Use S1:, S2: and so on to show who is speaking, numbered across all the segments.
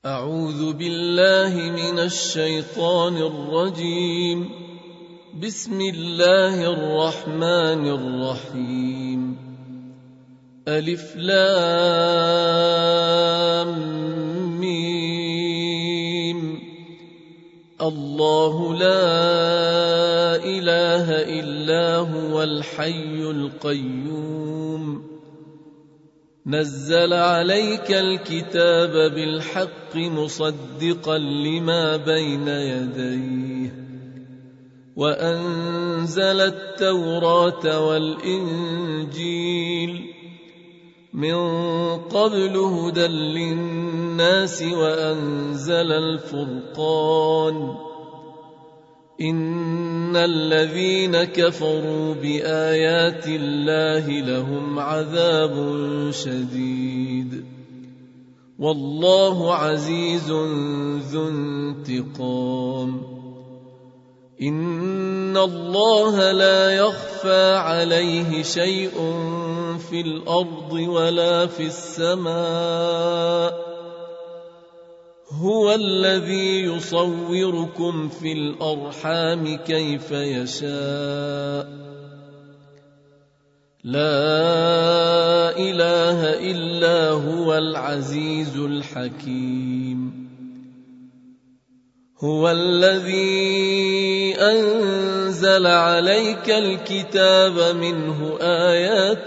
S1: أعوذ بالله من الشيطان الرجيم. بسم الله الرحمن الرحيم. ألف لام ميم. الله لا إله إلا هو الحي القيوم. نزل عليك الكتاب بالحق مصدقا لما بين يديه وأنزل التوراة والإنجيل من قبل هدى للناس وأنزل الفرقان. إن الذين كفروا بآيات الله لهم عذاب شديد والله عزيز ذو انتقام. إن الله لا يخفى عليه شيء في الأرض ولا في السماء. هو الذي يصوركم في الأرحام كيف يشاء. لا إله إلا هو العزيز الحكيم. هو الذي أنزل عليك الكتاب منه آيات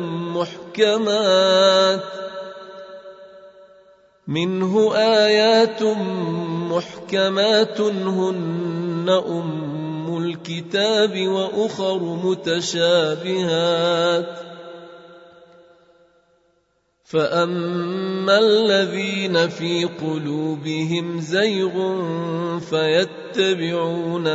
S1: محكمات هن أم الكتاب وأخر متشابهات. فأما الذين في قلوبهم زيغ فيتبعون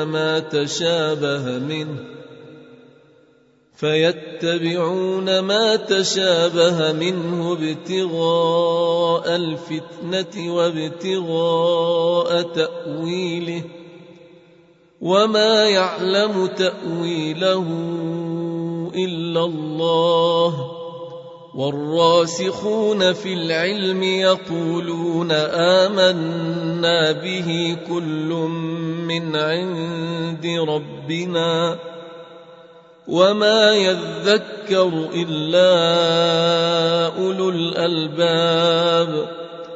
S1: ما تشابه منه ابتغاء الفتنة وابتغاء تأويله وما يعلم تأويله إلا الله. والراسخون في العلم يقولون آمنا به كل من عند ربنا وما يذكر إلا أولو الألباب.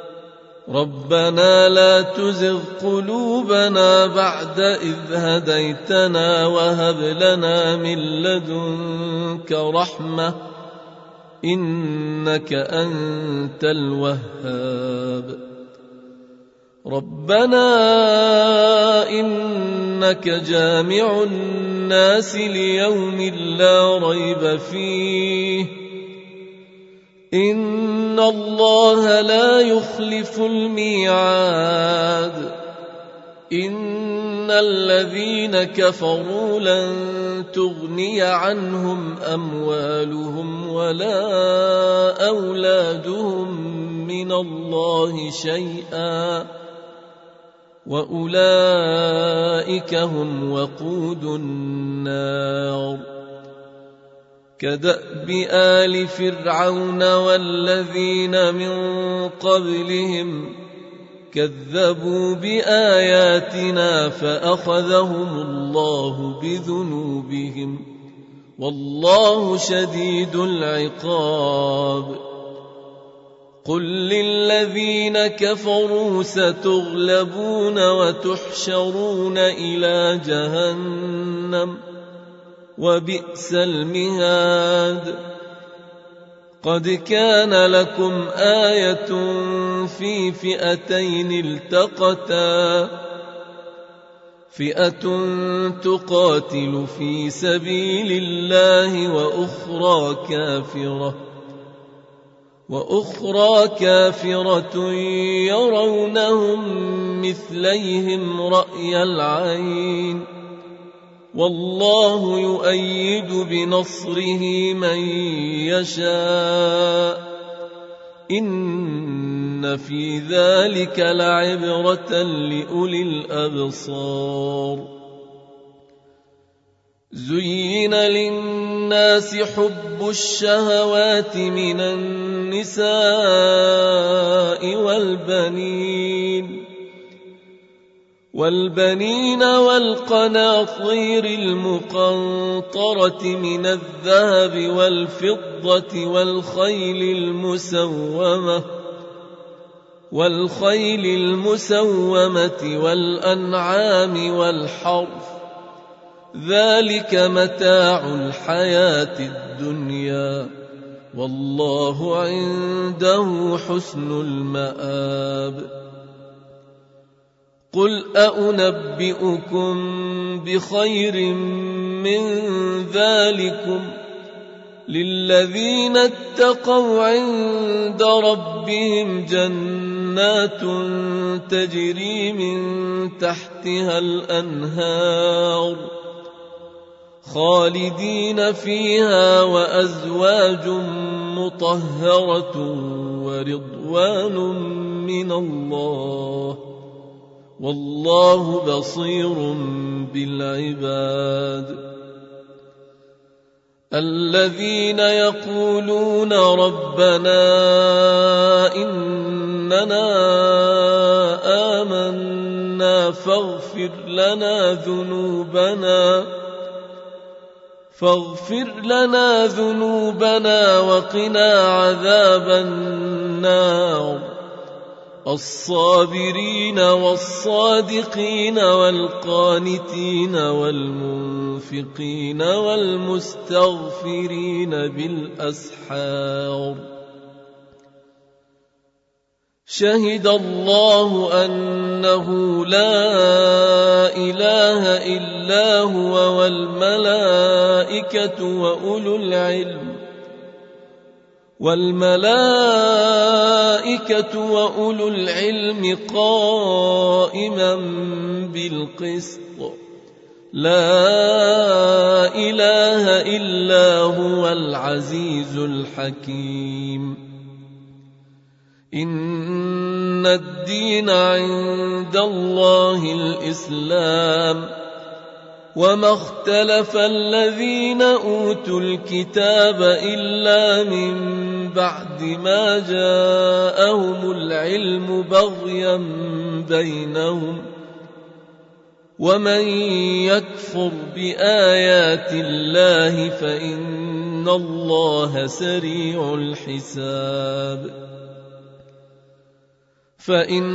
S1: ربنا لا تزغ قلوبنا بعد إذ هديتنا وهب لنا من لدنك رحمة إنك أنت الوهاب. ربنا إنك جامع الناس ليوم لا ريب فيه إن الله لا يخلف الميعاد. إن الذين كفروا لن تغني عنهم أموالهم ولا أولادهم من الله شيئا وأولئك هم وقود النار. كدأب آل فرعون والذين من قبلهم كذبوا بآياتنا فأخذهم الله بذنوبهم والله شديد العقاب. قل للذين كفروا ستغلبون وتحشرون إلى جهنم وبئس المهاد. قد كان لكم آية في فئتين التقتا فئة تقاتل في سبيل الله وأخرى كافرة يرونهم مثليهم رأي العين والله يؤيد بنصره من يشاء. إن في ذلك لعبرة لأولي الأبصار. زين للناس حب الشهوات من النساء النساء والبنين والقناطير المقنطرة من الذهب والفضة والخيل المسومة والأنعام والحرث، ذلك متاع الحياة الدنيا، والله عنده حسن المآب. قل أنبئكم بخير من ذلكم للذين اتقوا عند ربهم جنات تجري من تحتها الأنهار خالدين فيها وأزواج مطهرة ورضوان من الله، والله بصير بالعباد. الذين يقولون ربنا إننا آمنا فاغفر لنا ذنوبنا وقنا عذاب النار، الصابرين والصادقين والقانتين والمنفقين والمستغفرين بالأسحار. شهد الله أنه لا إله إلا هو والملائكة وأولو العلم قائما بالقسط، لا إله إلا هو العزيز الحكيم. إن الدين عند الله الإسلام، وما اختلف الذين أوتوا الكتاب إلا من بعد ما جاءهم العلم بغيا بينهم، ومن يكفر بآيات الله فإن الله سريع الحساب. فإن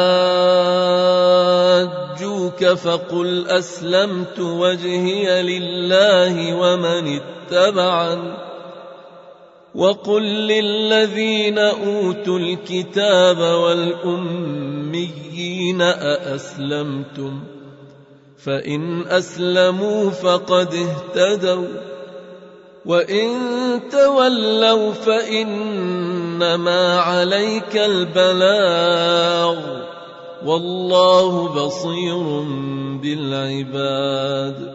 S1: حاجوك فقل أسلمت وجهي لله ومن اتبعني، وقل للذين أوتوا الكتاب والأميين أأسلمتم؟ فإن أسلموا فقد اهتدوا، وإن تولوا فإنما عليك البلاغ، والله بصير بالعباد.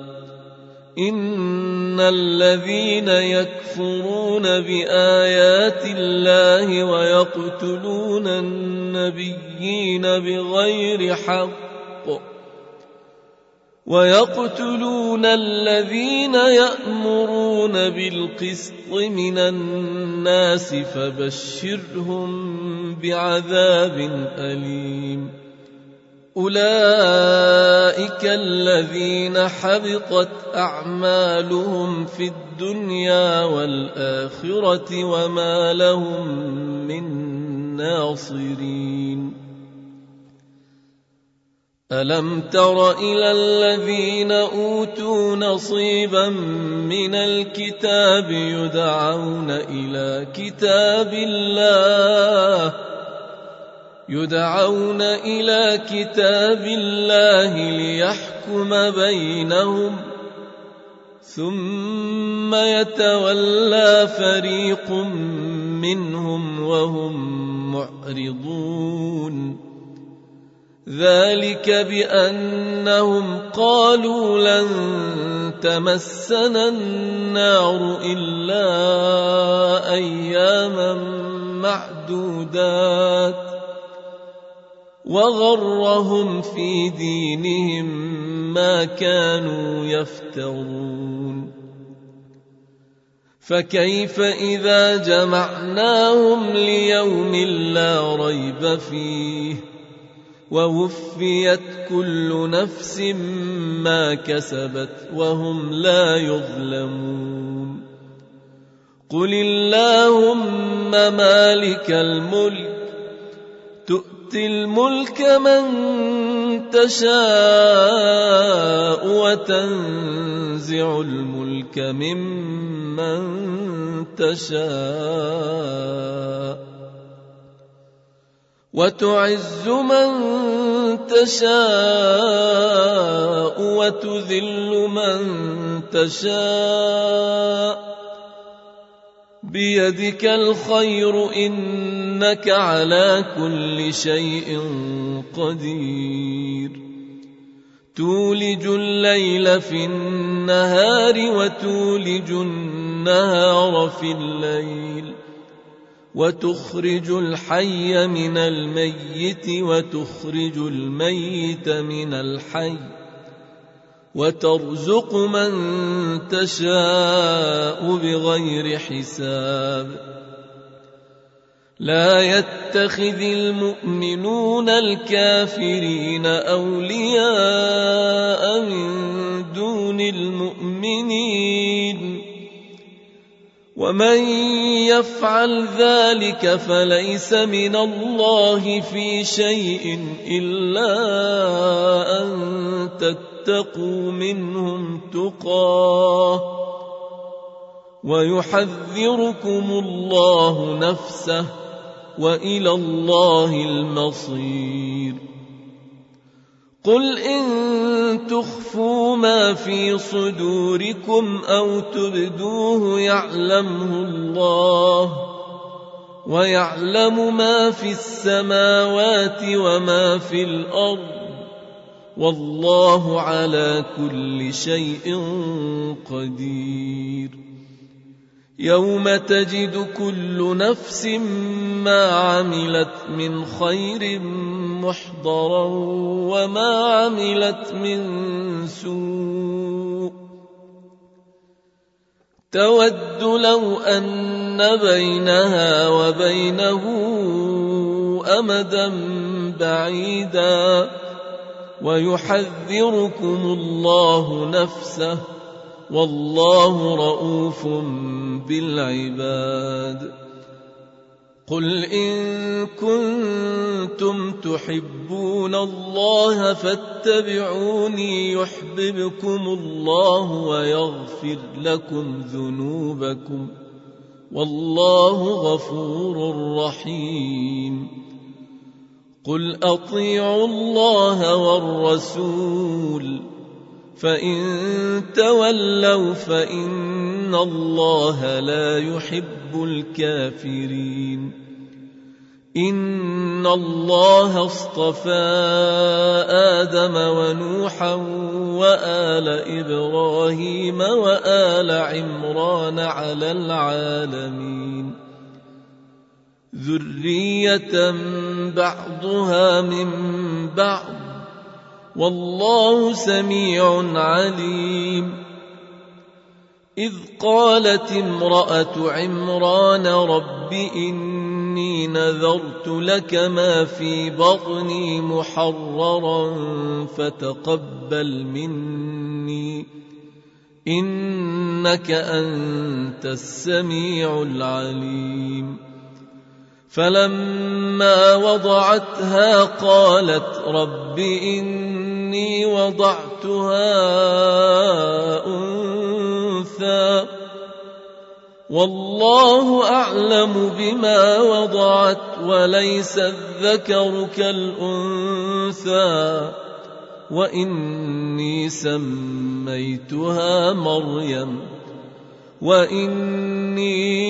S1: إن الذين يكفرون بآيات الله ويقتلون النبيين بغير حق ويقتلون الذين يأمرون بالقسط من الناس فبشرهم بعذاب أليم. أولئك الذين حبطت أعمالهم في الدنيا والآخرة وما لهم من ناصرين. ألم تر إلى الذين أوتوا نصيبا من الكتاب يدعون إلى كتاب الله ليحكم بينهم، ثم يتولى فريق منهم وهم معرضون. ذلك بأنهم قالوا لن تمسنا النار إلا أياما معدودات، وغرهم في دينهم ما كانوا يفترون. فكيف إذا جمعناهم ليوم لا ريب فيه ووفيت كل نفس ما كسبت وهم لا يظلمون قل اللهم مالك الملك تؤتي الملك من تشاء وتنزع الملك ممن تشاء وتعز من تشاء وتذل من تشاء بيدك الخير إنك على كل شيء قدير تولج الليل في النهار وتولج النهار في الليل وتخرج الحي من الميت وتخرج الميت من الحي وترزق من تشاء بغير حساب لا يتخذ المؤمنون الكافرين أولياء من دون المؤمنين ومن يفعل ذلك فليس من الله في شيء إلا أن تتقوا منهم تقاه ويحذركم الله نفسه وإلى الله المصير قل إن تخفوا ما في صدوركم أو تبدوه يعلمه الله ويعلم ما في السماوات وما في الأرض والله على كل شيء قدير يوم تجد كل نفس ما عملت من خير محضرا وما عملت من سوء تود لو أن بينها وبينه أمدا بعيدا ويحذركم الله نفسه والله رؤوف بالعباد قل إن كنتم تحبون الله فاتبعوني يحببكم الله ويغفر لكم ذنوبكم والله غفور رحيم قل أطيعوا الله والرسول فإن تولوا فإن الله لا يحب الكافرين إن الله اصطفى آدم ونوحا وآل إبراهيم وآل عمران على العالمين ذرية بعضها من بعض والله سميع عليم إذ قالت امرأة عمران رب إني نذرت لك ما في بطني محررا فتقبل مني إنك أنت السميع العليم فلما وضعتها قالت رب إني وضعتها أنثى والله أعلم بما وضعت وليس الذكر كالأنثى وإني سميتها مريم وإني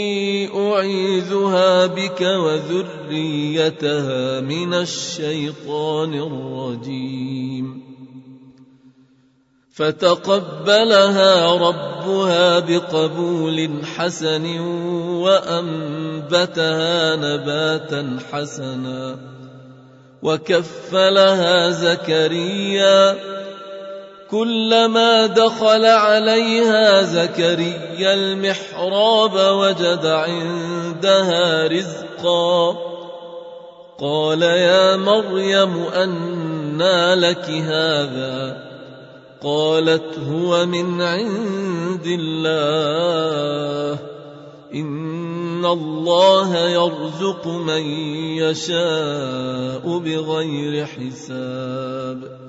S1: أعيذها بك وذريتها من الشيطان الرجيم فتقبلها ربها بقبول حسن وأنبتها نباتا حسنا وكفلها زكريا كلما دخل عليها زكريا المحراب وجد عندها رزقا قال يا مريم أنى لك هذا قالت هو من عند الله إن الله يرزق من يشاء بغير حساب.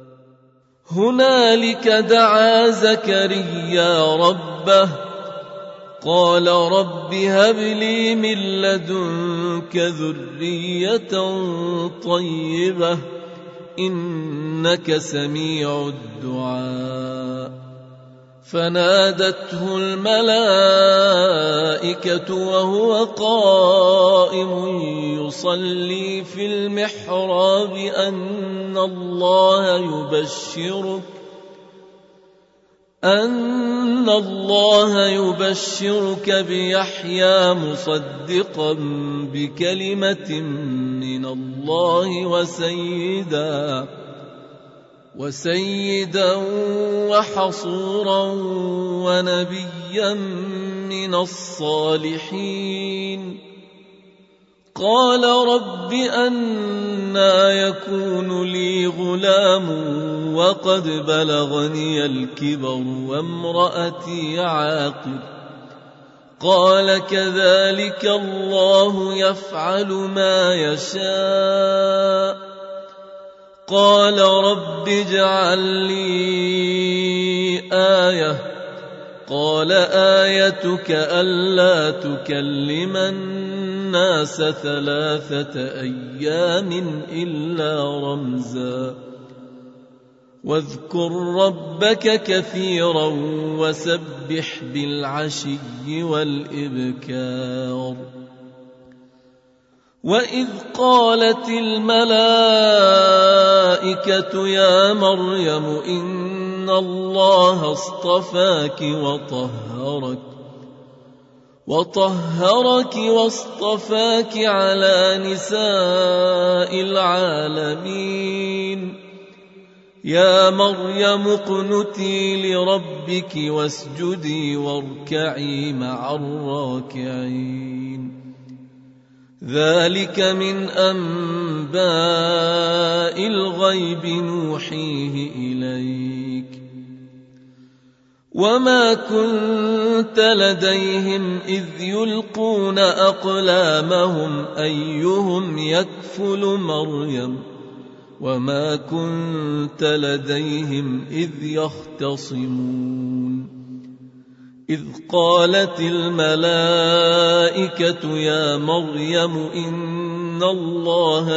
S1: هنالك دعا زكريا ربه قال رب هب لي من لدنك ذرية طيبة إنك سميع الدعاء. فنادته الملائكة وهو قائم يصلي في المحراب أن الله يبشرك بيحيى مصدقا بكلمة من الله وسيدا وحصورا ونبيا من الصالحين. قال رب أنى يكون لي غلام وقد بلغني الكبر وامرأتي عاقر قال كذلك الله يفعل ما يشاء. قال رب اجعل لي آية قال آيتك ألا تكلم الناس 3 أيام إلا رمزا واذكر ربك كثيرا وسبح بالعشي والإبكار. وإذ قالت الملائكة يا مريم إن الله اصطفاك وطهرك واصطفاك على نساء العالمين. يا مريم اقنتي لربك واسجدي واركعي مع الراكعين. ذلك من أنباء الغيب نوحيه إليك وما كنت لديهم إذ يلقون أقلامهم أيهم يكفل مريم وما كنت لديهم إذ يختصمون. إذ قالت الملائكة يا مريم إن الله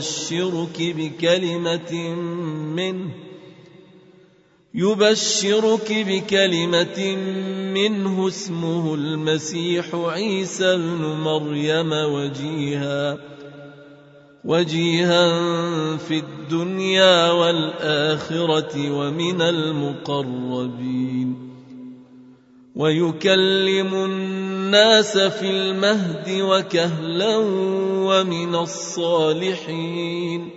S1: يبشرك بكلمة منه اسمه المسيح عيسى ابن مريم وجيها في الدنيا والآخرة ومن المقربين ويكلم الناس في المهد وكهلا ومن الصالحين.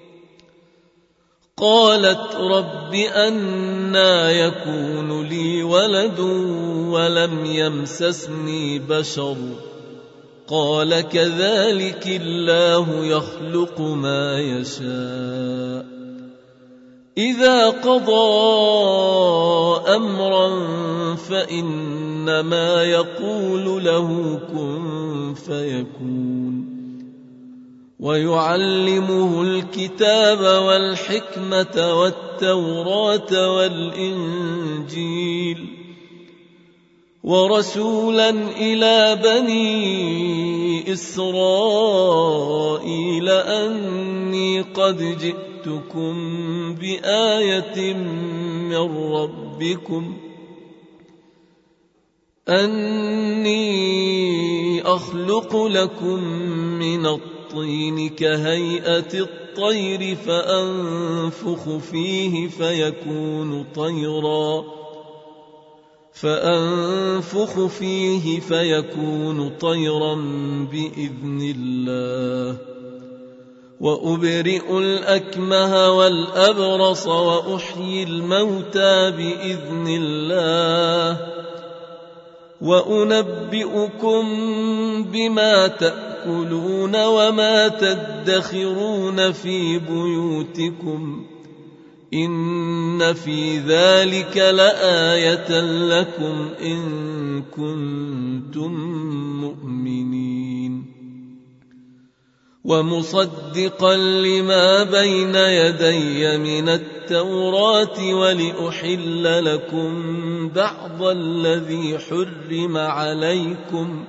S1: قالت رب أنى يكون لي ولد ولم يمسسني بشر قال كذلك الله يخلق ما يشاء إذا قضى أمرا فإنما يقول له كن فيكون. ويعلمه الكتاب والحكمة والتوراة والإنجيل ورسولا إلى بني إسرائيل أني قد جئتكم بآية من ربكم أني أخلق لكم من الطين كهيئة الطير فأنفخ فيه فيكون طيرا بإذن الله وأبرئ الأكمه والأبرص وأحيي الموتى بإذن الله وأنبئكم بما تأكلون وما تدخرون في بيوتكم إن في ذلك لآية لكم إن كنتم مؤمنين ومصدقا لما بين يدي من التوراة ولأحل لكم بعض الذي حرم عليكم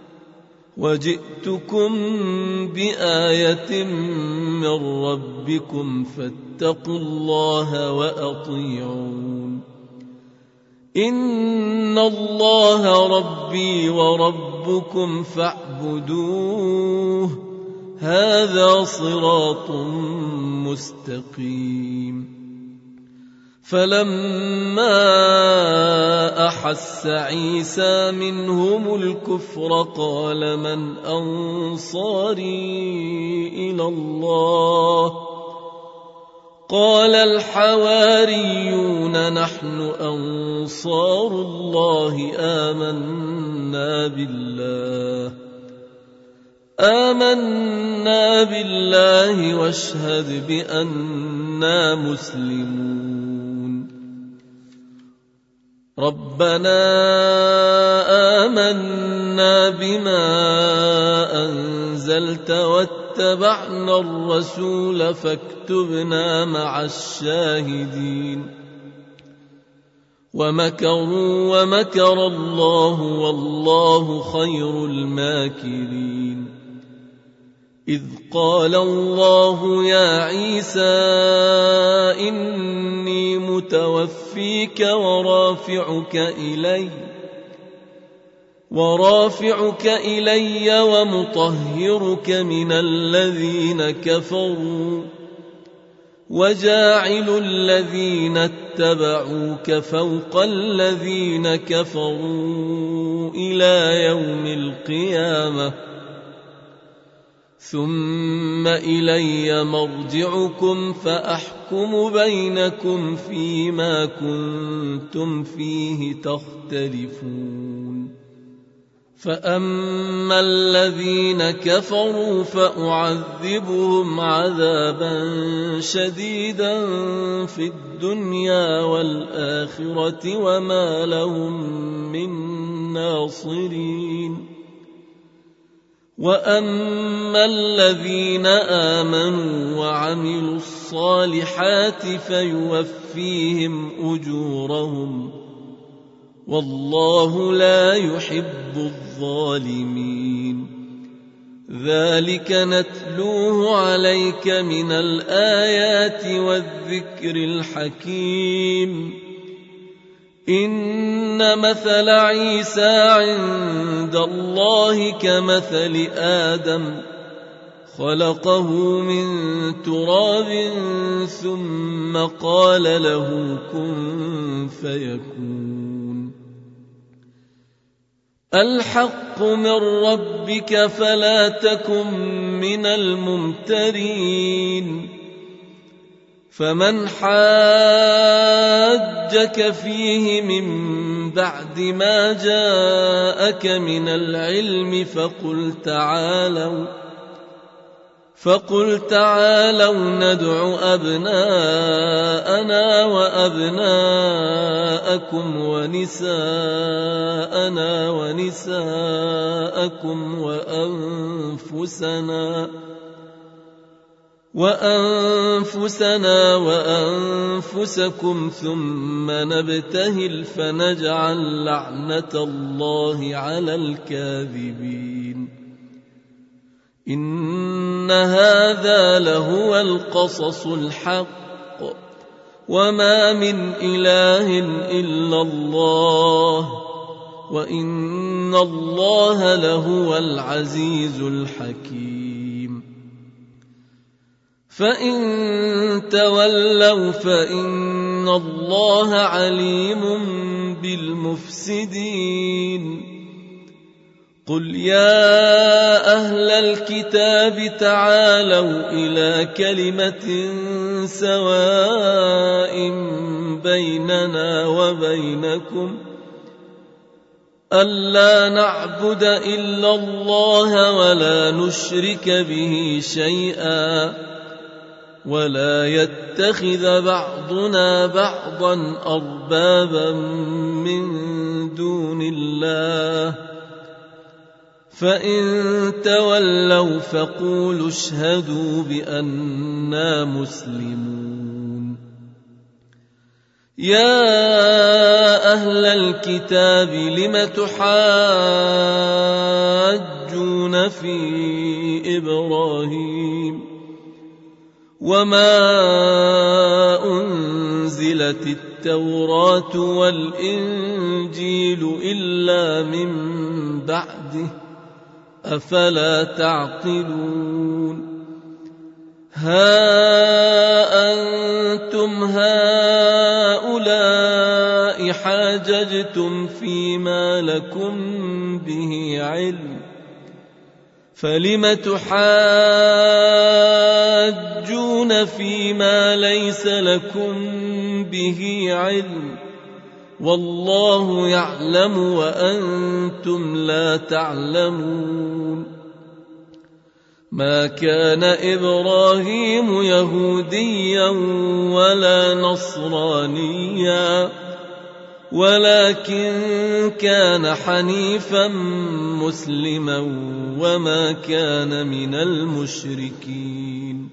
S1: وجئتكم بآية من ربكم فاتقوا الله وأطيعون إن الله ربي وربكم فاعبدوه هذا صراط مستقيم فلما أحس عيسى منهم الكفر قال من أنصاري إلى الله قال الحواريون نحن أنصار الله آمنا بالله واشهد بأننا مسلمون ربنا آمنا بما أنزلت واتبعنا الرسول فاكتبنا مع الشاهدين ومكروا ومكر الله والله خير الماكرين إذ قال الله يا عيسى إني متوفيك ورافعك إلي ومطهرك من الذين كفروا وجاعل الذين اتبعوك فوق الذين كفروا إلى يوم القيامة ثم إلي مرجعكم فأحكم بينكم فيما كنتم فيه تختلفون فأما الذين كفروا فأعذبهم عذابا شديدا في الدنيا والآخرة وما لهم من ناصرين وأما الذين آمنوا وعملوا الصالحات فيوفيهم أجورهم والله لا يحب الظالمين ذلك نتلوه عليك من الآيات والذكر الحكيم إن مثل عيسى عند الله كمثل آدم خلقه من تراب ثم قال له كن فيكون الحق من ربك فلا تكن من الممترين فمن حاجك فيه من بعد ما جاءك من العلم فقل تعالوا ندع أبناءنا وأبناءكم ونساءنا ونساءكم وأنفسنا وأنفسكم ثم نبتهل فنجعل لعنة الله على الكاذبين إن هذا لهو القصص الحق وما من إله إلا الله وإن الله لهو العزيز الحكيم فإن تولوا فإن الله عليم بالمفسدين قل يا أهل الكتاب تعالوا إلى كلمة سواء بيننا وبينكم ألا نعبد إلا الله ولا نشرك به شيئا ولا يتخذ بعضنا بعضا أربابا من دون الله فإن تولوا فقولوا اشهدوا بأننا مسلمون. يا أهل الكتاب لم تحاجون في إبراهيم وما أنزلت التوراة والإنجيل إلا من بعده أفلا تعقلون. ها أنتم هؤلاء حاججتم فيما لكم به علم فلم تحاجون فيما ليس لكم به علم والله يعلم وأنتم لا تعلمون. ما كان إبراهيم يهوديا ولا نصرانيا ولكن كان حنيفا مسلما وما كان من المشركين.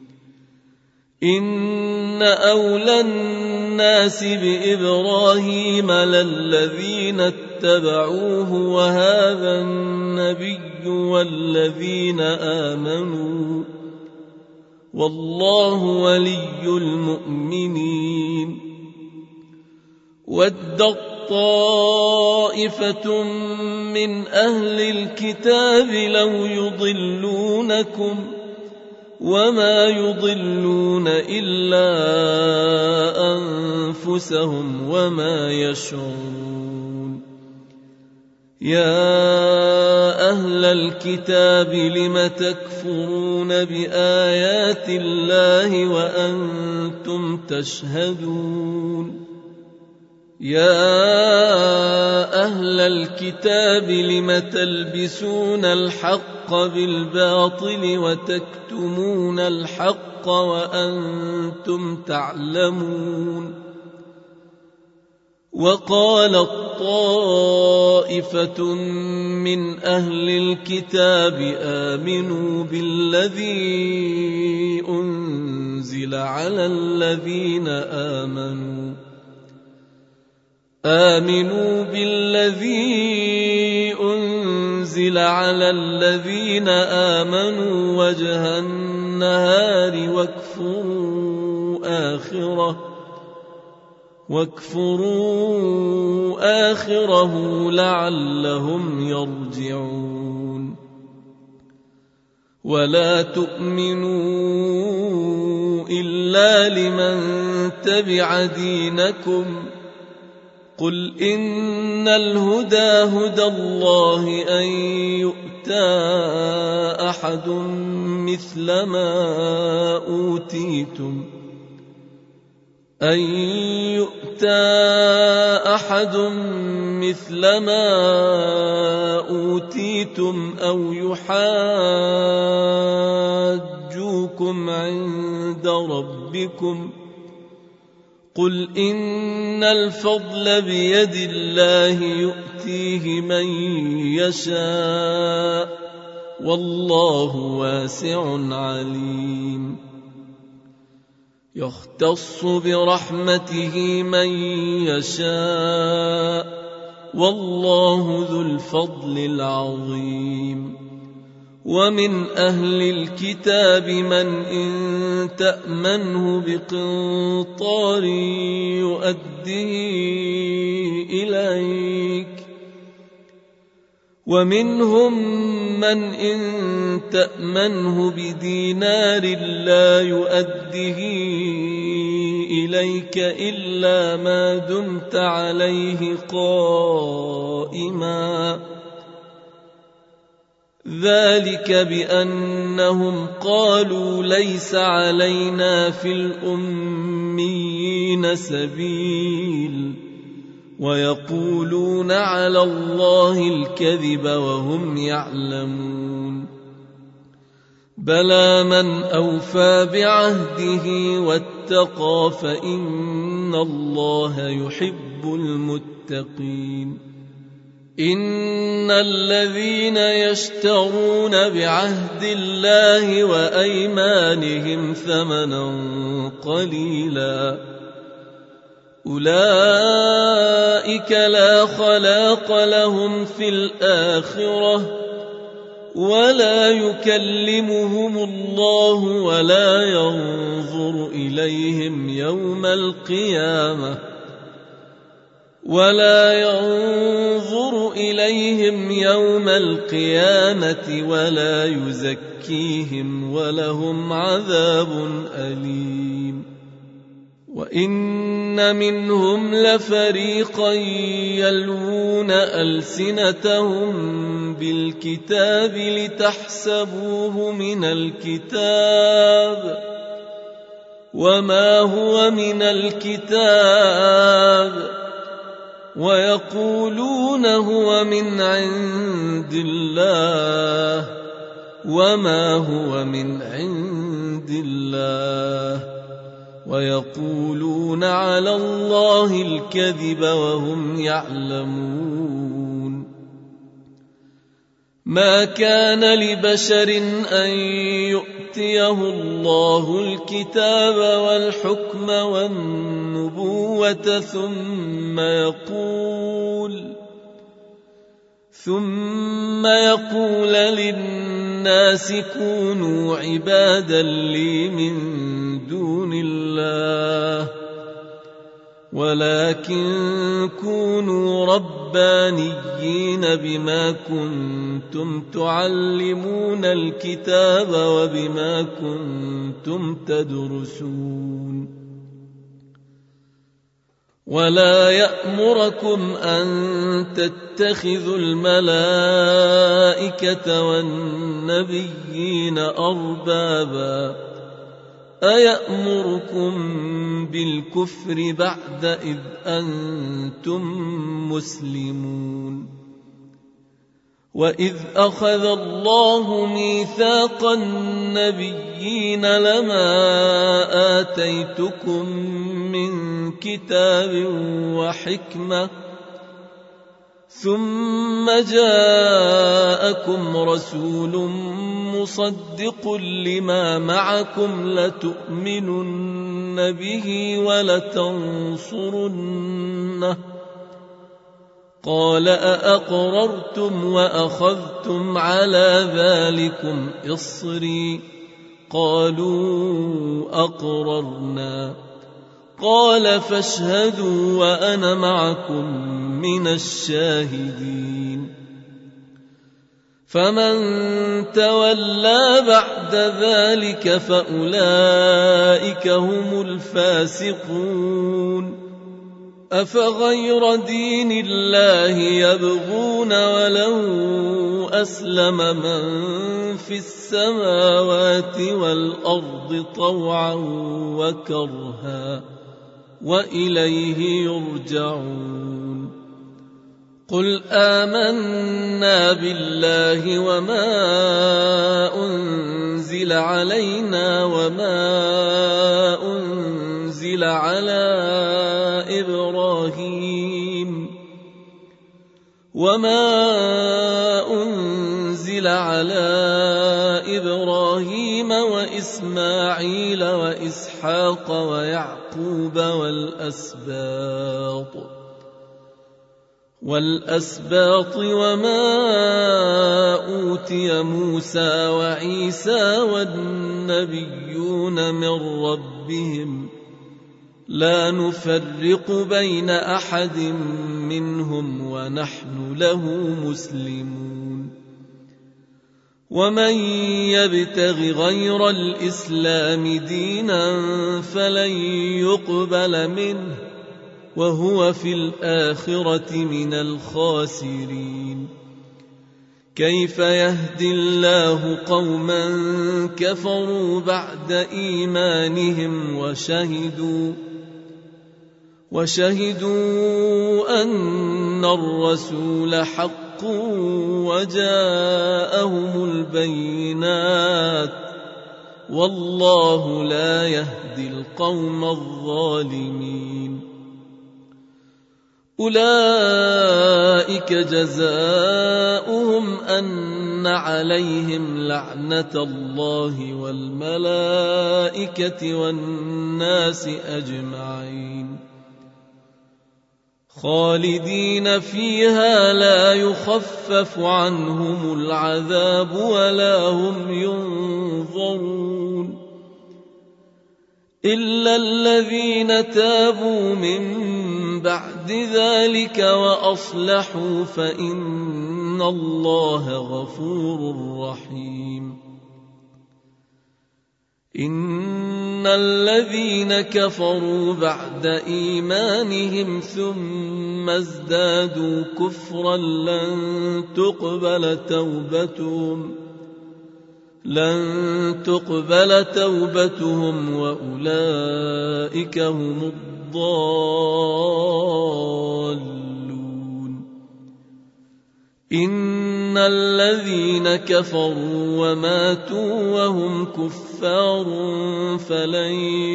S1: إن أولى الناس بإبراهيم للذين اتبعوه وهذا النبي والذين آمنوا والله ولي المؤمنين. ودت طائفة من أهل الكتاب لو يضلونكم وما يضلون إلا أنفسهم وما يشعرون. يا أهل الكتاب لم تكفرون بآيات الله وأنتم تشهدون. يا أهل الكتاب لم تلبسون الحق بالباطل وتكتمون الحق وأنتم تعلمون. وقالت طائفة من أهل الكتاب آمنوا بالذي أنزل على الذين آمنوا وجه النهار واكفروا آخره لعلهم يرجعون. ولا تؤمنوا إلا لمن تبع دينكم قل إن الهدى هدى الله أن يؤتى أحد مثل ما أوتيتم أو يحاجوكم عند ربكم قل إن الفضل بيد الله يؤتيه من يشاء والله واسع عليم. يختص برحمته من يشاء والله ذو الفضل العظيم. ومن أهل الكتاب من إن تأمنه بقنطار يؤديه إليك ومنهم من إن تأمنه بدينار لا يؤديه إليك إلا ما دمت عليه قائما ذلك بأنهم قالوا ليس علينا في الأميين سبيل ويقولون على الله الكذب وهم يعلمون بلى من أوفى بعهده واتقى فإن الله يحب المتقين إن الذين يشترون بعهد الله وأيمانهم ثمنا قليلا أولئك لا خلاق لهم في الآخرة ولا يكلمهم الله ولا ينظر إليهم يوم القيامة ولا يزكيهم ولهم عذاب أليم وإن منهم لفريقا يلوون ألسنتهم بالكتاب لتحسبوه من الكتاب وما هو من الكتاب ويقولون هو من عند الله وما هو من عند الله ويقولون على الله الكذب وهم يعلمون ما كان لبشر أن يؤتيه الله الكتاب والحكم والنبوة ثم يقول للناس كونوا عبادا لي من دون الله ولكن كونوا ربانيين بما كنتم تعلمون الكتاب وبما كنتم تدرسون ولا يأمركم أن تتخذوا الملائكة والنبيين أربابا أيأمركم بالكفر بعد إذ أنتم مسلمون وإذ أخذ الله ميثاق النبيين لما آتيتكم من كتاب وحكمة ثم جاءكم رسول مصدق لما معكم لتؤمنن به ولتنصرنه قال أأقررتم وأخذتم على ذلكم إصري قالوا أقررنا قال فاشهدوا وأنا معكم من الشاهدين فمن تولى بعد ذلك فأولئك هم الفاسقون أفغير دين الله يبغون وله أسلم من في السماوات والأرض طوعا وكرها وإليه يرجعون قل آمنا بالله وما أنزل علينا وما أنزل على إبراهيم وإسماعيل وإسحاق ويعقوب والأسباط وما أوتي موسى وعيسى والنبيون من ربهم لا نفرق بين أحد منهم ونحن له مسلمون ومن يبتغ غير الإسلام دينا فلن يقبل منه وهو في الآخرة من الخاسرين كيف يهدي الله قوما كفروا بعد إيمانهم وشهدوا أن الرسول حق وجاءهم البينات والله لا يهدي القوم الظالمين. أولئك جزاؤهم أن عليهم لعنة الله والملائكة والناس أجمعين خالدين فيها لا يخفف عنهم العذاب ولا هم ينظرون إلا الذين تابوا من بعد ذلك وأصلحوا فإن الله غفور رحيم. إن الذين كفروا بعد إيمانهم ثم ازدادوا كفرا لن تقبل توبتهم وأولئك هم الضالون. إن الذين كفروا وماتوا وهم كفار فلن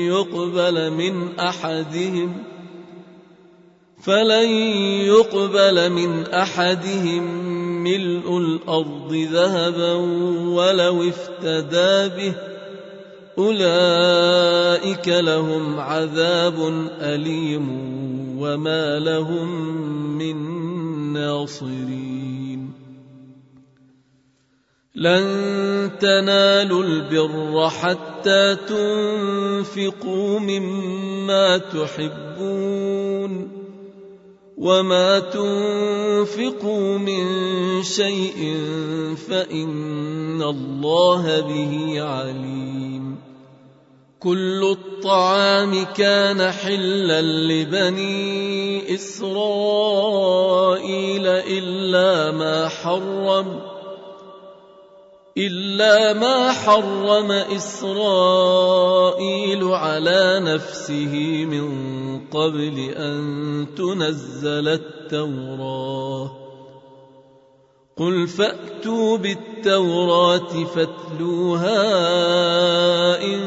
S1: يقبل من أحدهم ملء الأرض ذهبا ولو افتدى به أولئك لهم عذاب أليم وما لهم من ناصرين. لن تنالوا البر حتى تنفقوا مما تحبون وما تنفقوا من شيء فإن الله به عليم. كل الطعام كان حلا لبني إسرائيل إلا ما حرم إسرائيل على نفسه من قبل أن تنزل التوراة. قل فأتوا بالتوراة فاتلوها إن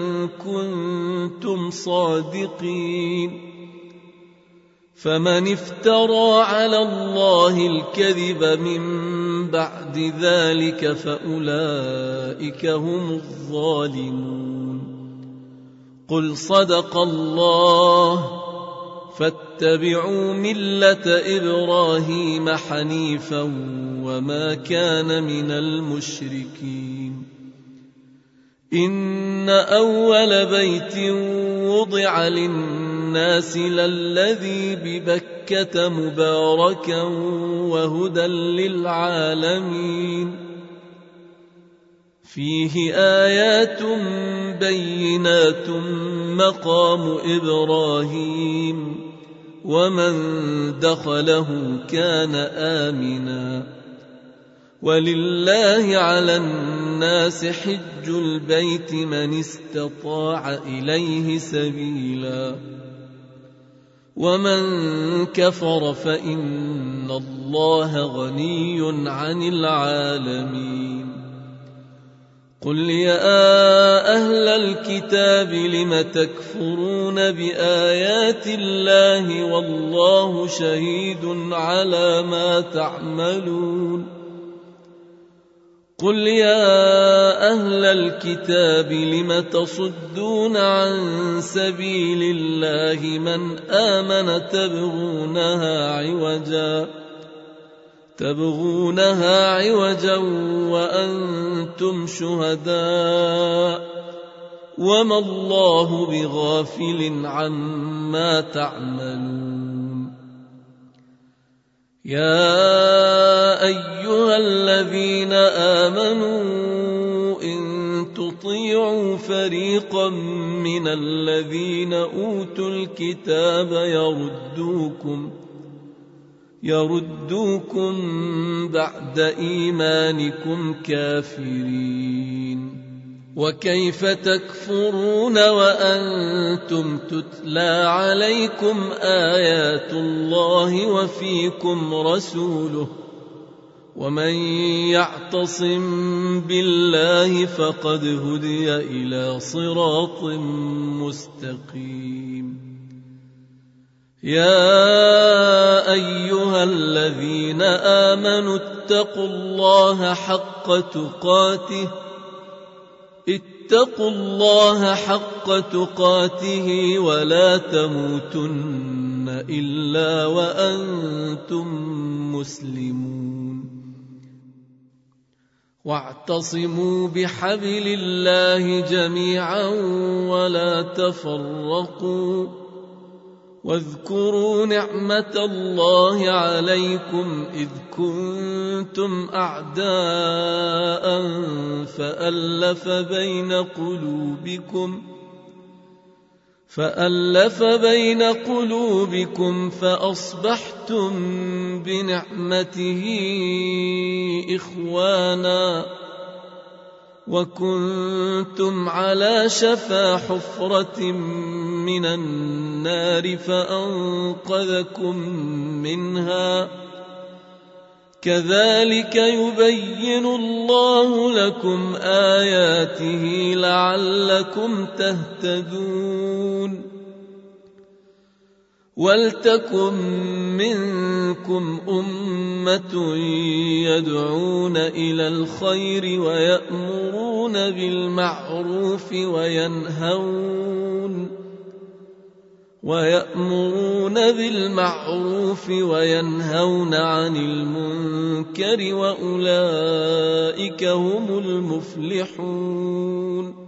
S1: كنتم صادقين. فمن افترى على الله الكذب من بعد ذلك فأولئك هم الظالمون. قل صدق الله فاتبعوا ملة إبراهيم حنيفا وما كان من المشركين. إن أول بيت وضع للناس للذي ببكة مباركا وهدى للعالمين فيه آيات بينات مقام إبراهيم ومن دخله كان آمنا ولله على الناس حج البيت من استطاع إليه سبيلا ومن كفر فإن الله غني عن العالمين. قل يا أهل الكتاب لم تكفرون بآيات الله والله شهيد على ما تعملون. قل يا أهل الكتاب لم تصدون عن سبيل الله من آمن تبغونها عوجا وأنتم شهداء وما الله بغافل عما تعملون. يا أيها الذين آمنوا إن تطيعوا فريقا من الذين أوتوا الكتاب يردوكم بعد إيمانكم كافرين. وكيف تكفرون وأنتم تتلى عليكم آيات الله وفيكم رسوله ومن يعتصم بالله فقد هدي إلى صراط مستقيم. يا أيها الذين آمنوا اتقوا الله حق تقاته ولا تموتن إلا وأنتم مسلمون. واعتصموا بحبل الله جميعا ولا تفرقوا واذكروا نعمة الله عليكم إذ كنتم أعداء فألف بين قلوبكم فأصبحتم بنعمته إخوانا وكنتم على شفا حفرة من النار فأنقذكم منها. كذلك يبين الله لكم آياته لعلكم تهتدون. ولتكن منكم أمة يدعون إلى الخير ويأمرون بالمعروف وينهون عن المنكر وأولئك هم المفلحون.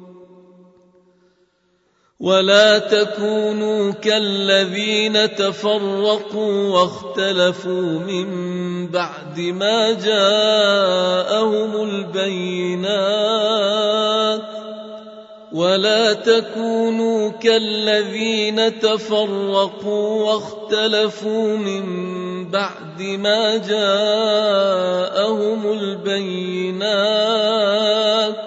S1: ولا تكونوا كالذين تفرقوا واختلفوا من بعد ما جاءهم البينات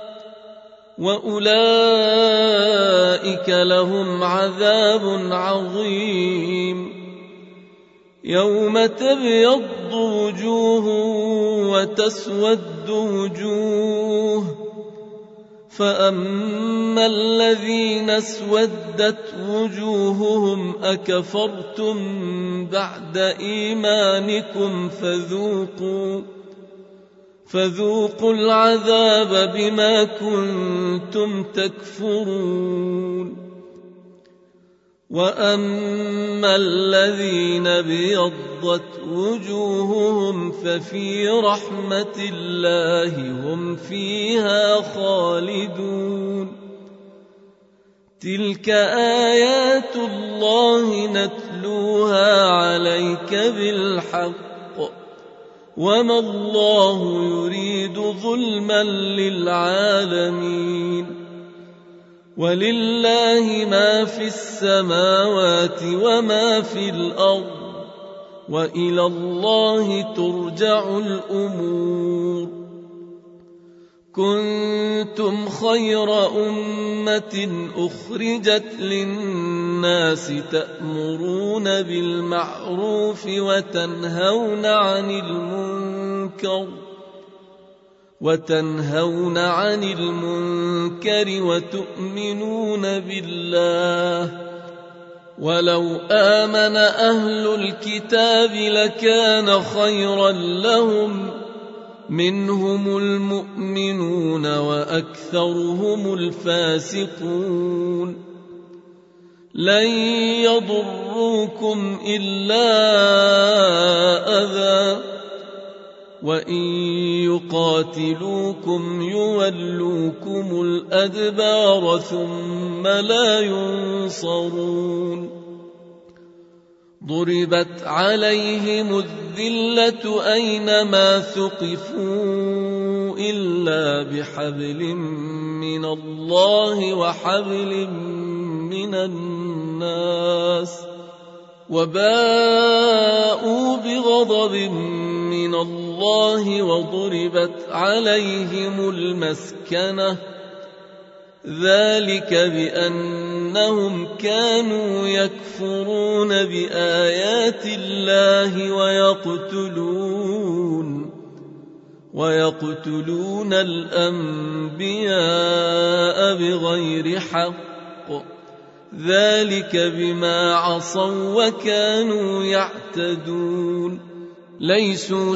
S1: وأولئك لهم عذاب عظيم. يوم تبيض وجوه وتسود وجوه فأما الذين اسودت وجوههم أكفرتم بعد إيمانكم فذوقوا العذاب بما كنتم تكفرون. وأما الذين ابيضت وجوههم ففي رحمة الله هم فيها خالدون. تلك آيات الله نتلوها عليك بالحق وما الله يريد ظلما للعالمين. ولله ما في السماوات وما في الأرض وإلى الله ترجع الأمور. كنتم خير أمة أخرجت للناس تأمرون بالمعروف وتنهون عن المنكر وتؤمنون بالله. ولو آمن أهل الكتاب لكان خيرا لهم منهم المؤمنون وأكثرهم الفاسقون. لن يضروكم إلا أذى وإن يقاتلوكم يولوكم الأدبار ثم لا ينصرون. ضربت عليهم الذلة أينما ثقفوا إلا بحبل من الله وحبل من الناس وباءوا بغضب من الله وضربت عليهم المسكنة ذلك بأنهم كانوا يكفرون بآيات الله ويقتلون الأنبياء بغير حق ذلك بما عصوا وكانوا يعتدون ليسوا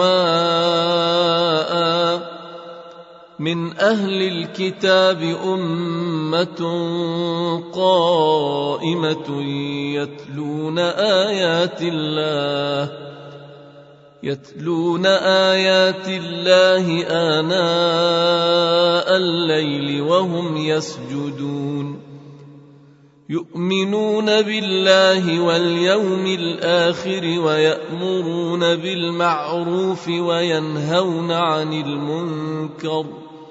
S1: سواء من أهل الكتاب أمة قائمة يتلون آيات الله آناء الليل وهم يسجدون يؤمنون بالله واليوم الآخر ويأمرون بالمعروف وينهون عن المنكر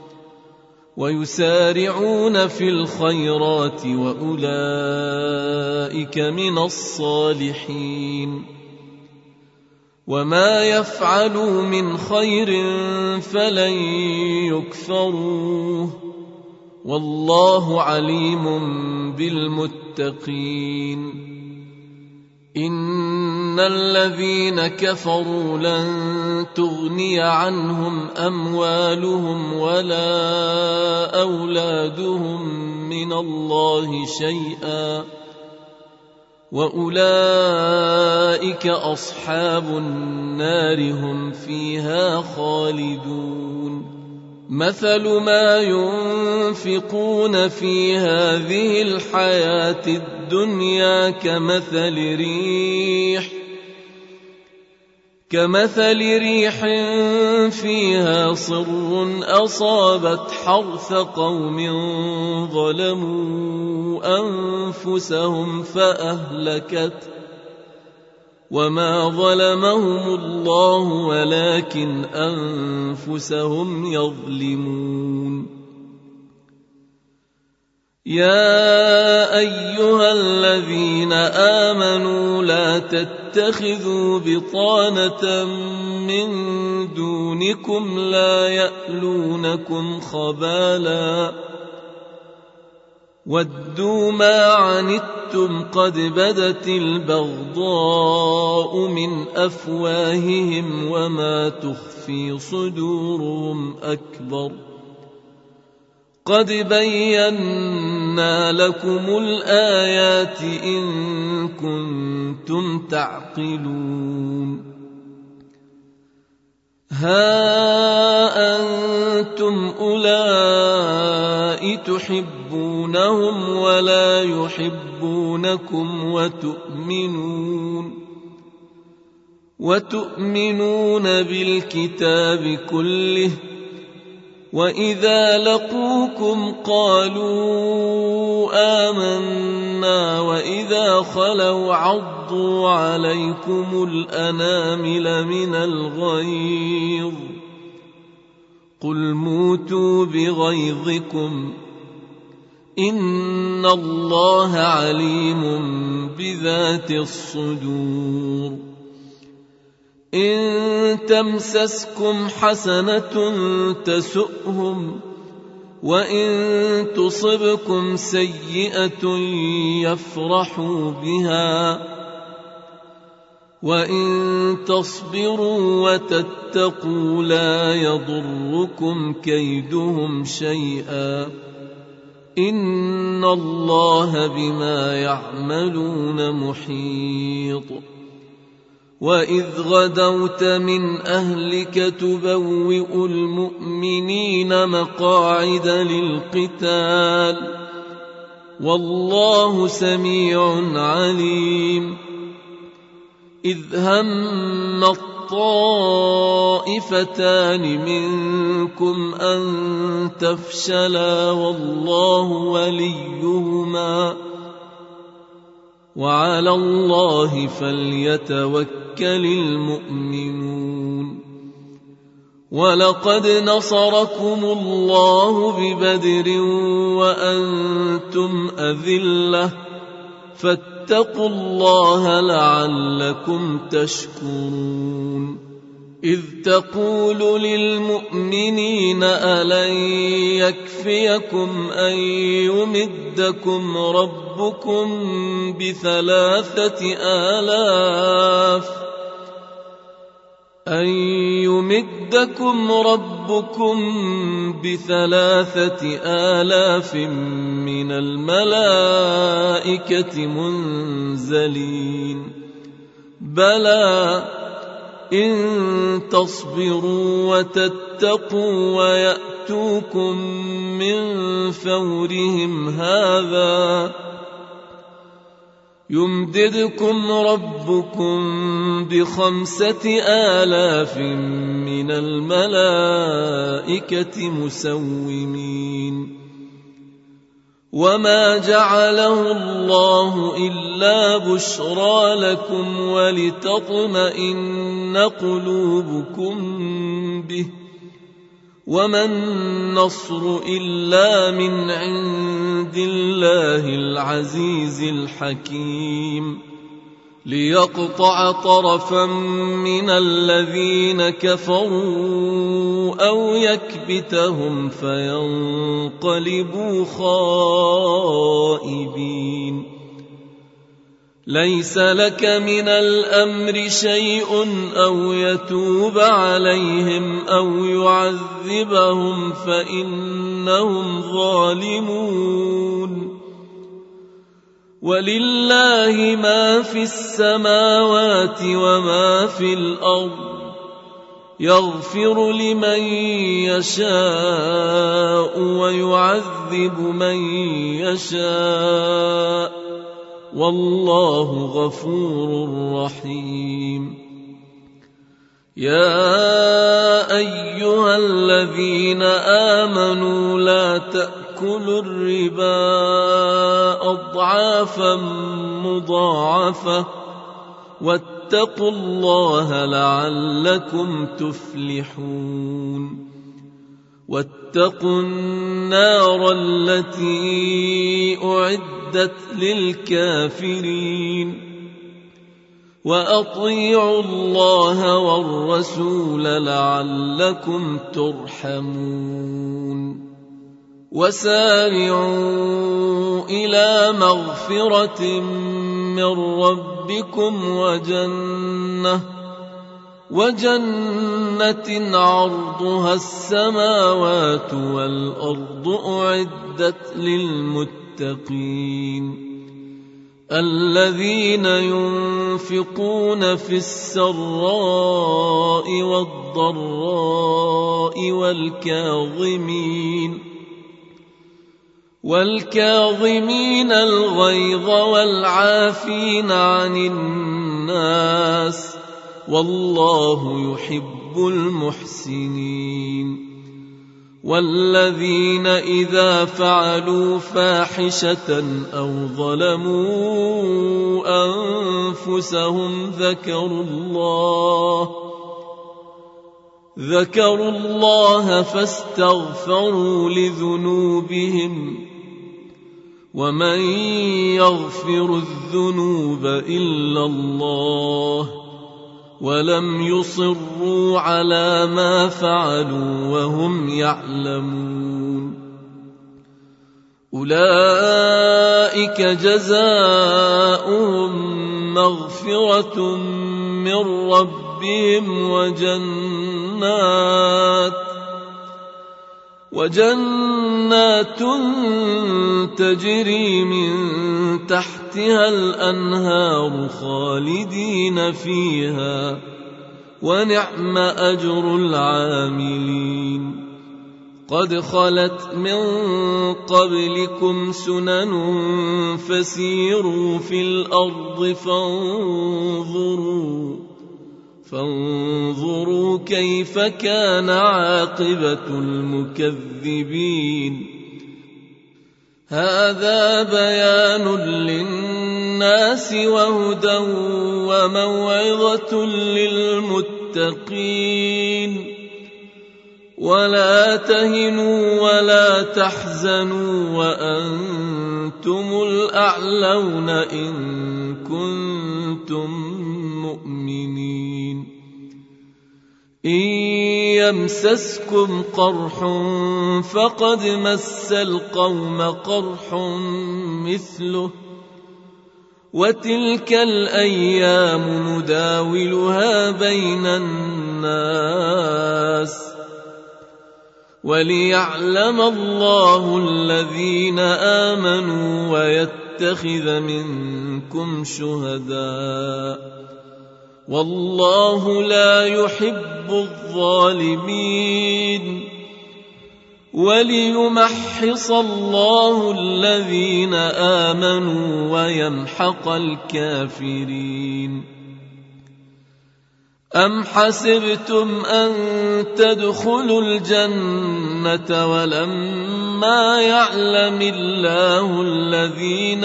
S1: ويسارعون في الخيرات وأولئك من الصالحين وما يفعلوا من خير فلن يكفروه والله عليم بالمتقين إن الذين كفروا لن تغني عنهم أموالهم ولا أولادهم من الله شيئا وأولئك أصحاب النار هم فيها خالدون مثل ما ينفقون في هذه الحياة الدنيا كمثل ريح فيها صر أصابت حرث قوم ظلموا أنفسهم فأهلكت وما ظلمهم الله ولكن أنفسهم يظلمون يا أيها الذين آمنوا لا تتخذوا بطانة من دونكم لا يألونكم خبالا ودوا ما عنتم قد بدت البغضاء من أفواههم وما تخفي صدورهم أكبر قد بينا لكم الآيات إن كنتم تعقلون ها أنتم أولئك تحبونهم ولا يحبونكم وتؤمنون بالكتاب كله وإذا لقوكم قالوا آمنا وإذا خلوا عضوا عليكم الأنامل من الغيظ قل موتوا بغيظكم إن الله عليم بذات الصدور إن تمسسكم حسنة تسؤهم وإن تصبكم سيئة يفرحوا بها وإن تصبروا وتتقوا لا يضركم كيدهم شيئا إن الله بما يعملون محيط وإذ غدوت من أهلك تبوئ المؤمنين مقاعد للقتال والله سميع عليم إذ هم الطائفتان منكم أن تفشلا والله وليهما وعلى الله فليتوكل المؤمنون ولقد نصركم الله ببدر وأنتم أذلة فاتقوا الله لعلكم تشكرون إذ تقول للمؤمنين ألن يكفيكم أن يمدكم ربكم ب3,000 من الملائكة منزلين بلى إن تصبروا وتتقوا ويأتوكم من فورهم هذا يمددكم ربكم ب5,000 من الملائكة مسومين وما جعله الله إلا بشرى لكم ولتطمئن قلوبكم به وما النصر إلا من عند الله العزيز الحكيم ليقطع طرفا من الذين كفروا أو يكبتهم فينقلبوا خائبين ليس لك من الأمر شيء أو يتوب عليهم أو يعذبهم فإنهم ظالمون ولله ما في السماوات وما في الأرض يغفر لمن يشاء ويعذب من يشاء والله غفور رحيم يا أيها الذين آمنوا لا تأكلوا الربا أضعافا مضاعفة واتقوا الله لعلكم تفلحون واتقوا النار التي أعدت للكافرين وأطيعوا الله والرسول لعلكم ترحمون وسارعوا إلى مغفرة من ربكم وجنة عرضها السماوات والأرض أعدت للمتقين الذين ينفقون في السراء والضراء والكاظمين الغيظ والعافين عن الناس والله يحب المحسنين والذين إذا فعلوا فاحشة أو ظلموا أنفسهم ذكروا الله فاستغفروا لذنوبهم ومن يغفر الذنوب إلا الله ولم يصروا على ما فعلوا وهم يعلمون أولئك جزاؤهم مغفرة من ربهم وجنات تجري من تحتها الأنهار خالدين فيها ونعم أجر العاملين قد خلت من قبلكم سنن فسيروا في الأرض فانظروا كيف كان عاقبة المكذبين هذا بيان للناس وهدى وموعظة للمتقين ولا تهنوا ولا تحزنوا وأنتم الأعلون إن كنتم مؤمنين إن يمسسكم قرح فقد مس القوم قرح مثله وتلك الأيام نداولها بين الناس وليعلم الله الذين آمنوا ويتخذ منكم شهداء والله لا يحب الظالمين وليمحص الله الذين آمنوا ويمحق الكافرين أم حسبتم أن تدخلوا الجنة ولما يعلم الله الذين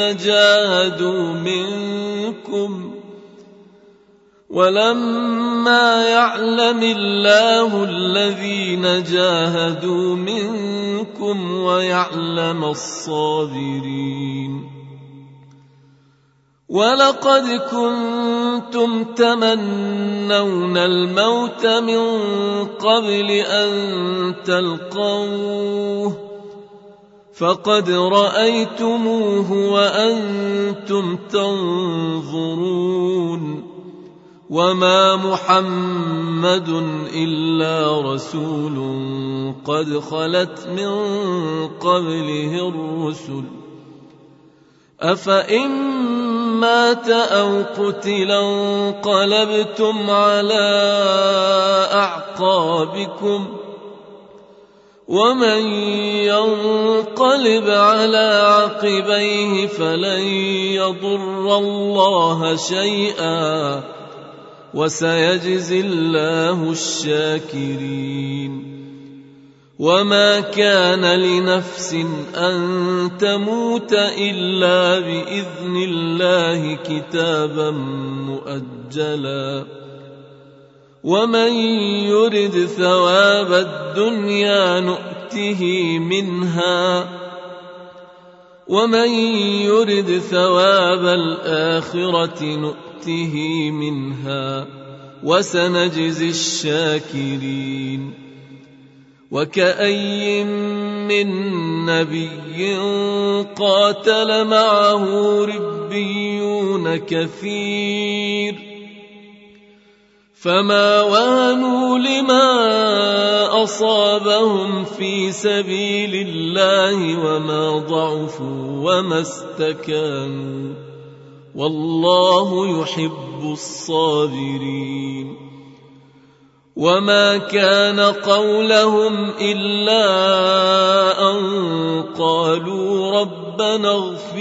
S1: جاهدوا منكم ويعلم الصابرين ولقد كنتم تمنون الموت من قبل أن تلقوه فقد رأيتموه وأنتم تنظرون وما محمد إلا رسول قد خلت من قبله الرسل أفإن مات أو قتلا انقلبتم على أعقابكم ومن ينقلب على عقبيه فلن يضر الله شيئا وسيجزي الله الشاكرين وما كان لنفس أن تموت إلا بإذن الله كتابا مؤجلا ومن يرد ثواب الدنيا نؤته منها ومن يرد ثواب الآخرة نؤته منها وسنجزي الشاكرين وكأي من نبي قاتل معه ربيون كثير فما وهنوا لما أصابهم في سبيل الله وما ضعفوا وما استكانوا والله يحب الصابرين وما كان قولهم إلا أن قالوا ربنا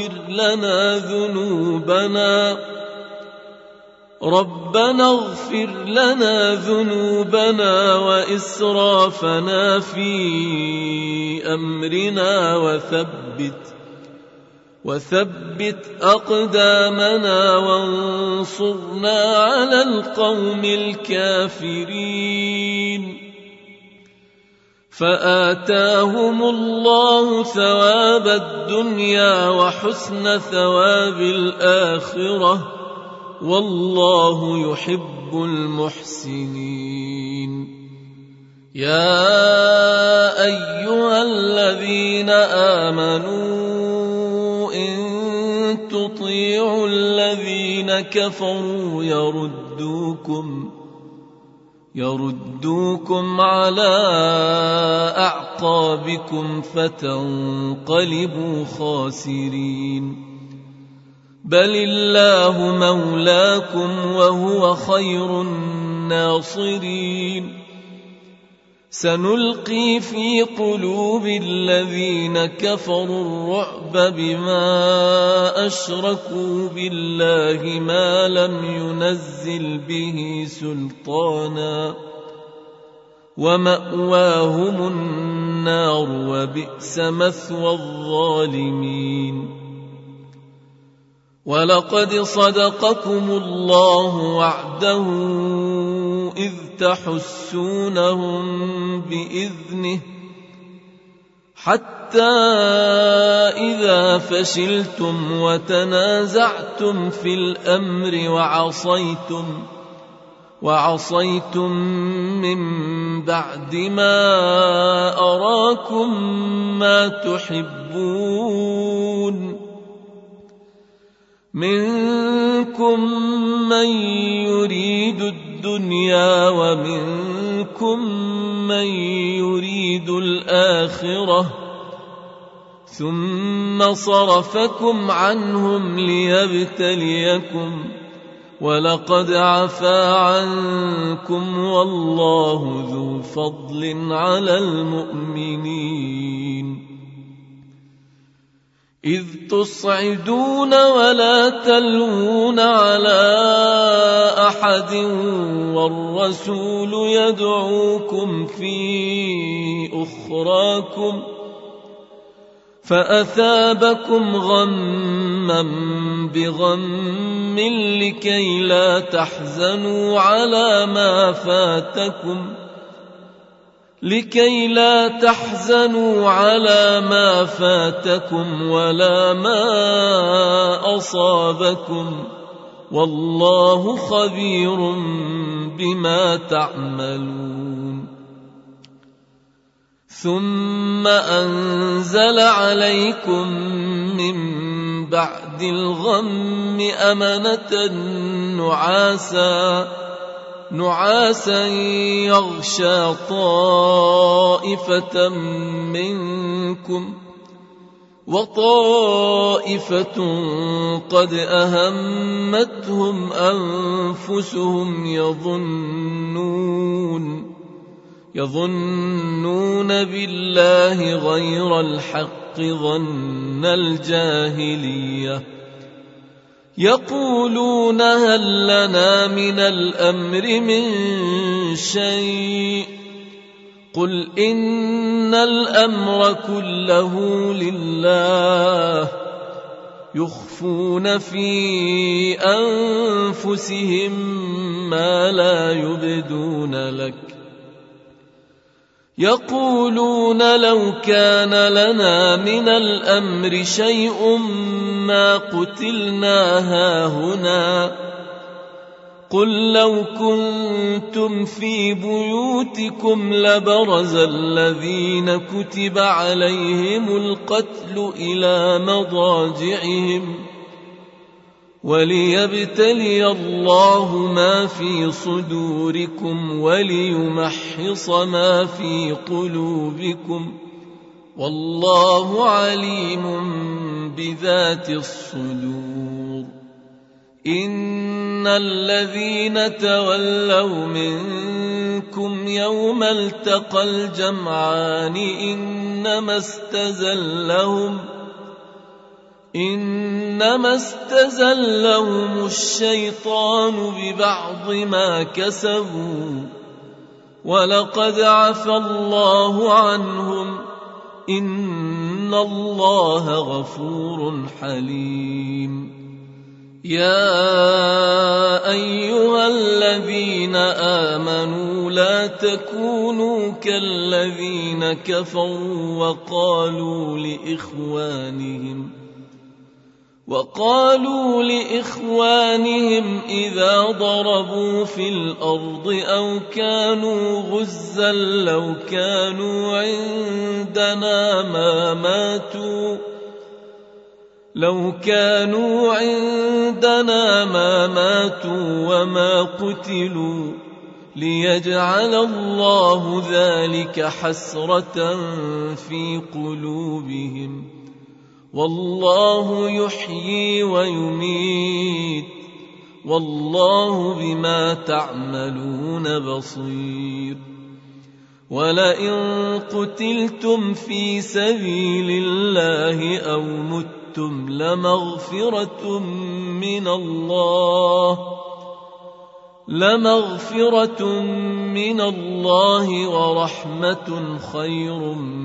S1: اغفر لنا ذنوبنا وإسرافنا في أمرنا وثبت أقدامنا وانصرنا على القوم الكافرين فآتاهم الله ثواب الدنيا وحسن ثواب الآخرة والله يحب المحسنين يا أيها الذين آمنوا إن تطيعوا الذين كفروا يردوكم على أعقابكم فتنقلبوا خاسرين بل الله مولاكم وهو خير الناصرين سنلقي في قلوب الذين كفروا الرعب بما أشركوا بالله ما لم ينزل به سلطانا ومأواهم النار وبئس مثوى الظالمين ولقد صدقكم الله وعده إذ تحسونهم بإذنه حتى حتى إذا فشلتم وتنازعتم في الأمر وعصيتم من بعد ما أراكم ما تحبون منكم من يريد الدنيا ومنكم من يريد الآخرة ثم صرفكم عنهم ليبتليكم ولقد عفا عنكم والله ذو فضل على المؤمنين إذ تصعدون ولا تلوون على أحد والرسول يدعوكم في أخراكم فأثابكم غما بغم لكي لا تحزنوا على ما فاتكم ولا ما أصابكم والله خبير بما تعملون ثم أنزل عليكم من بعد الغم أمنة نعاسا يغشى طائفة منكم وطائفة قد أهمتهم أنفسهم يظنون بالله غير الحق ظن الجاهلية يقولون هل لنا من الأمر من شيء قل إن الأمر كله لله يخفون في أنفسهم ما لا يبدون لك يقولون لو كان لنا من الأمر شيء ما قتلنا هاهنا قل لو كنتم في بيوتكم لبرز الذين كتب عليهم القتل إلى مضاجعهم وليبتلي الله ما في صدوركم وليمحص ما في قلوبكم والله عليم بذات الصدور إن الذين تولوا منكم يوم التقى الجمعان إنما استزلهم الشيطان ببعض ما كسبوا ولقد عفا الله عنهم إن الله غفور حليم يا أيها الذين آمنوا لا تكونوا كالذين كفروا وقالوا لإخوانهم إذا بضربوا في الأرض أو كانوا غزا لو كانوا عندنا ما ماتوا وما قتلوا ليجعل الله ذلك حسرة في قلوبهم والله يحيي ويميت والله بما تعملون بصير ولئن قتلتم في سبيل الله أو متم لمغفرة من الله ورحمة خير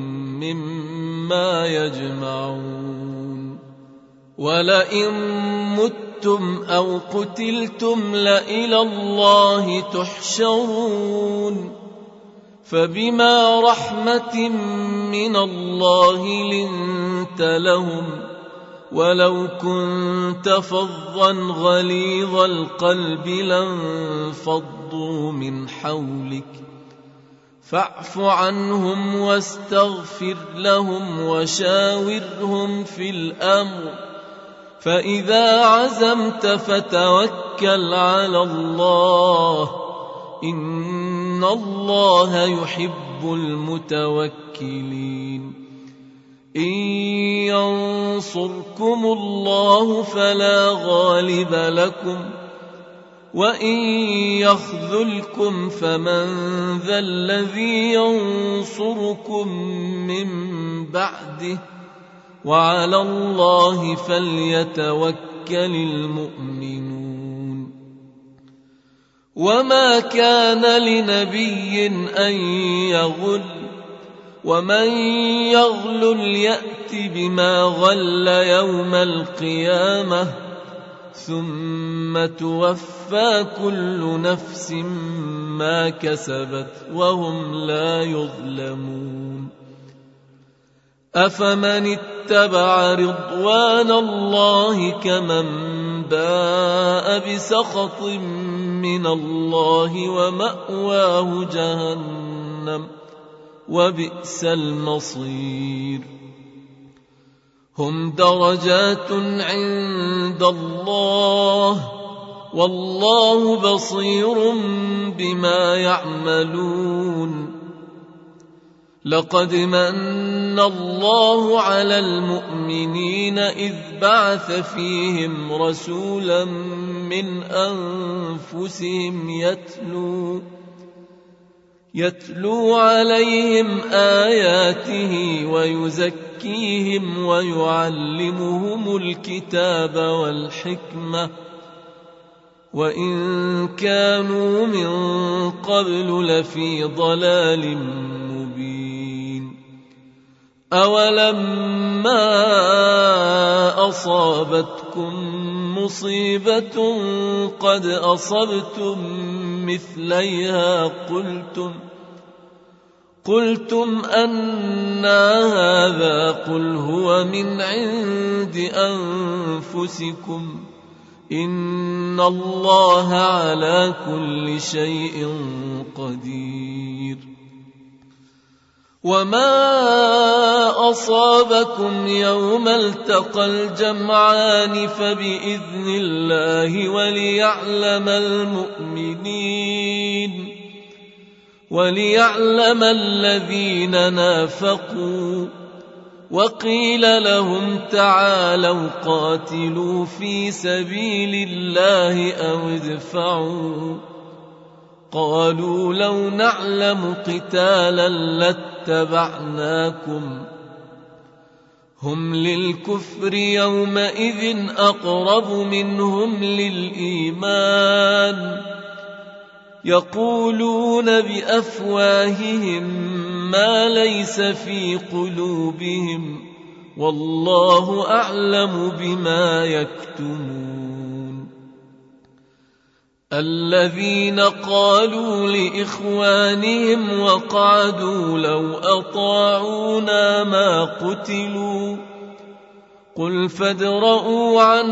S1: مما يجمعون ولئن متم أو قتلتم لإلى الله تحشرون فبما رحمة من الله لنت لهم ولو كنت فظا غليظ القلب لانفضوا من حولك فاعف عنهم واستغفر لهم وشاورهم في الأمر فإذا عزمت فتوكل على الله إن الله يحب المتوكلين إن ينصركم الله فلا غالب لكم وإن يخذلكم فمن ذا الذي ينصركم من بعده وعلى الله فليتوكل المؤمنون وما كان لنبي أن يغل ومن يغل يأت بما غل يوم القيامة ثم توفى كل نفس ما كسبت وهم لا يظلمون أفمن اتبع رضوان الله كمن باء بسخط من الله ومأواه جهنم وبئس المصير هم درجات عند الله والله بصير بما يعملون لقد من الله على المؤمنين إذ بعث فيهم رسولا من أنفسهم يتلو عليهم آياته ويزكيهم ويعلمهم الكتاب والحكمة وإن كانوا من قبل لفي ضلال مبين أولما أصابتكم مصيبة قد أصبتم مثليها قلتم أنى هذا قل هو من عند أنفسكم إن الله على كل شيء قدير وما أصابكم يوم التقى الجمعان فبإذن الله وليعلم الذين نافقوا وقيل لهم تعالوا قاتلوا في سبيل الله أو ادفعوا قالوا لو نعلم قتالا لاتبعناكم هم للكفر يومئذ أقرب منهم للإيمان يقولون بأفواههم ما ليس في قلوبهم والله أعلم بما يكتمون الذين قالوا لإخوانهم وقعدوا لو أطاعونا ما قتلوا قل فادرءوا عن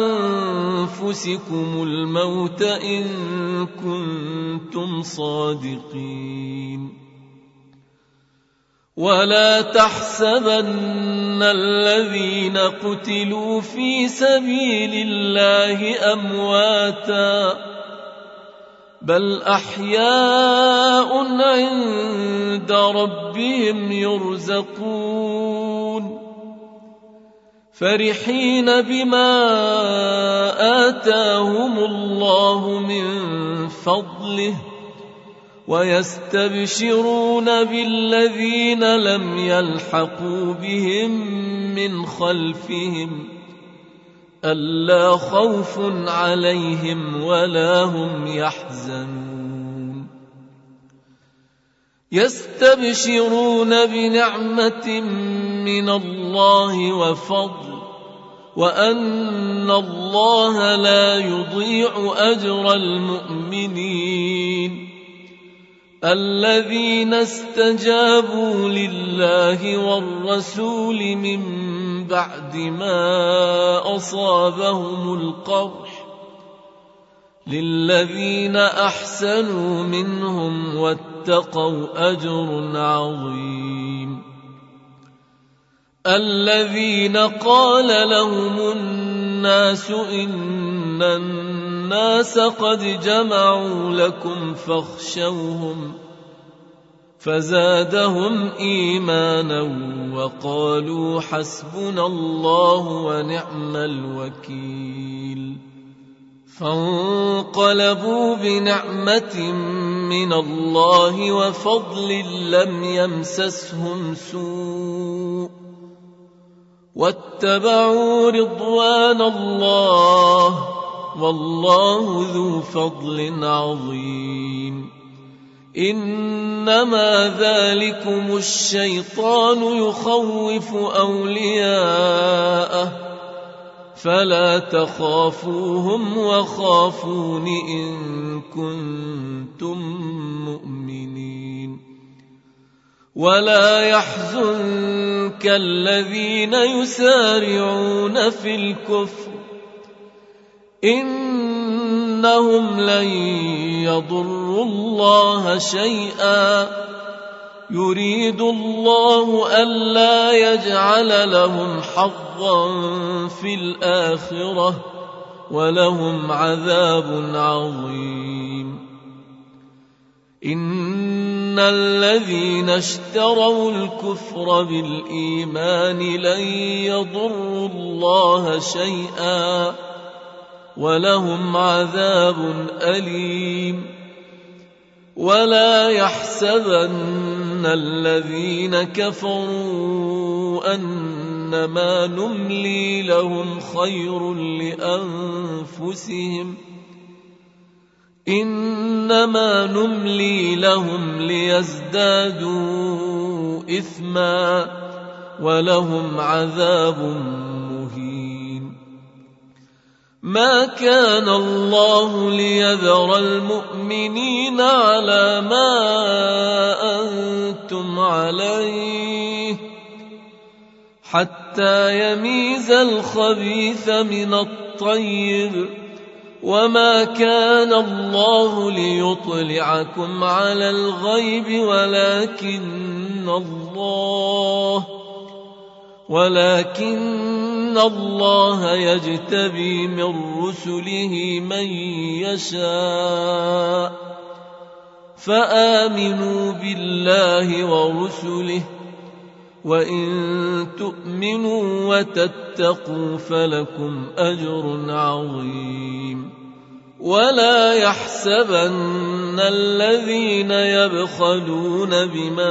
S1: أنفسكم الموت إن كنتم صادقين ولا تحسبن الذين قتلوا في سبيل الله أمواتا بل أحياء عند ربهم يرزقون فرحين بما آتاهم الله من فضله ويستبشرون بالذين لم يلحقوا بهم من خلفهم ألا خوف عليهم ولا هم يحزنون يستبشرون بنعمة من الله وفضل وأن الله لا يضيع أجر المؤمنين الذين استجابوا لله والرسول من بعد ما أصابهم القرح للذين أحسنوا منهم واتقوا أجر عظيم. الذين قال لهم الناس إن الناس قد جمعوا لكم فاخشوهم فزادهم إيمانا وقالوا حسبنا الله ونعم الوكيل. فانقلبوا بنعمة من الله وفضل لم يمسسهم سوء واتبعوا رضوان الله والله ذو فضل عظيم. إنما ذلكم الشيطان يخوف أولياءه فلا تخافوهم وخافون إن كنتم مؤمنين. ولا يحزنك الذين يسارعون في الكفر إنهم لن يضروا الله شيئا يريد الله ألا يجعل لهم حظا في الآخرة ولهم عذاب عظيم. إن الذين اشتروا الكفر بالإيمان لن يضروا الله شيئا ولهم عذاب أليم. ولا يحسبن الذين كفروا أنما نملي لهم خير لأنفسهم إنما نملي لهم ليزدادوا إثما ولهم عذاب مهين. ما كان الله ليذر المؤمنين على ما أنتم عليه حتى يميز الخبيث من الطيب وما كان الله ليطلعكم على الغيب ولكن الله يجتبي من رسله من يشاء فآمنوا بالله ورسله وإن تؤمنوا وتتقوا فلكم أجر عظيم. ولا يحسبن الذين يبخلون بما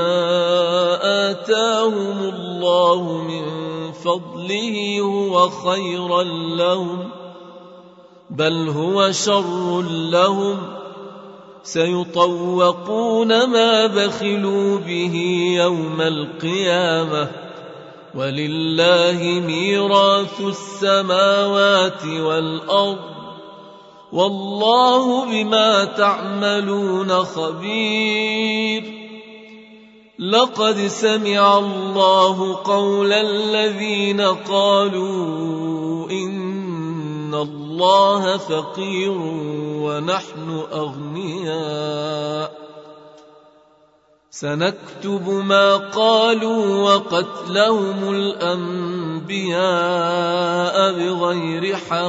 S1: آتاهم الله من فضله هو خيرا لهم بل هو شر لهم سيطوقون ما بخلوا به يوم القيامة ولله ميراث السماوات والأرض والله بما تعملون خبير. لقد سمع الله قول الذين قالوا إن الله فقير ونحن أغنياء سنكتب ما قالوا وقتلهم الأنبياء بغير حق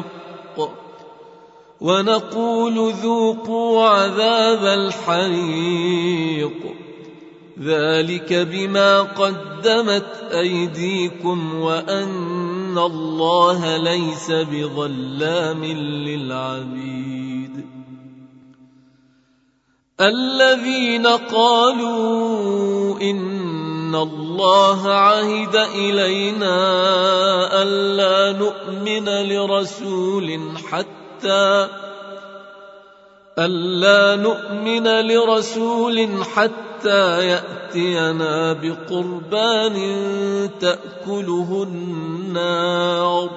S1: ونقول ذوقوا عذاب الحريق ذلك بما قدمت أيديكم وأن الله ليس بظلام للعبيد. الذين قالوا إن الله عهد إلينا ألا نؤمن لرسول حتى يأتينا بقربان تأكله النار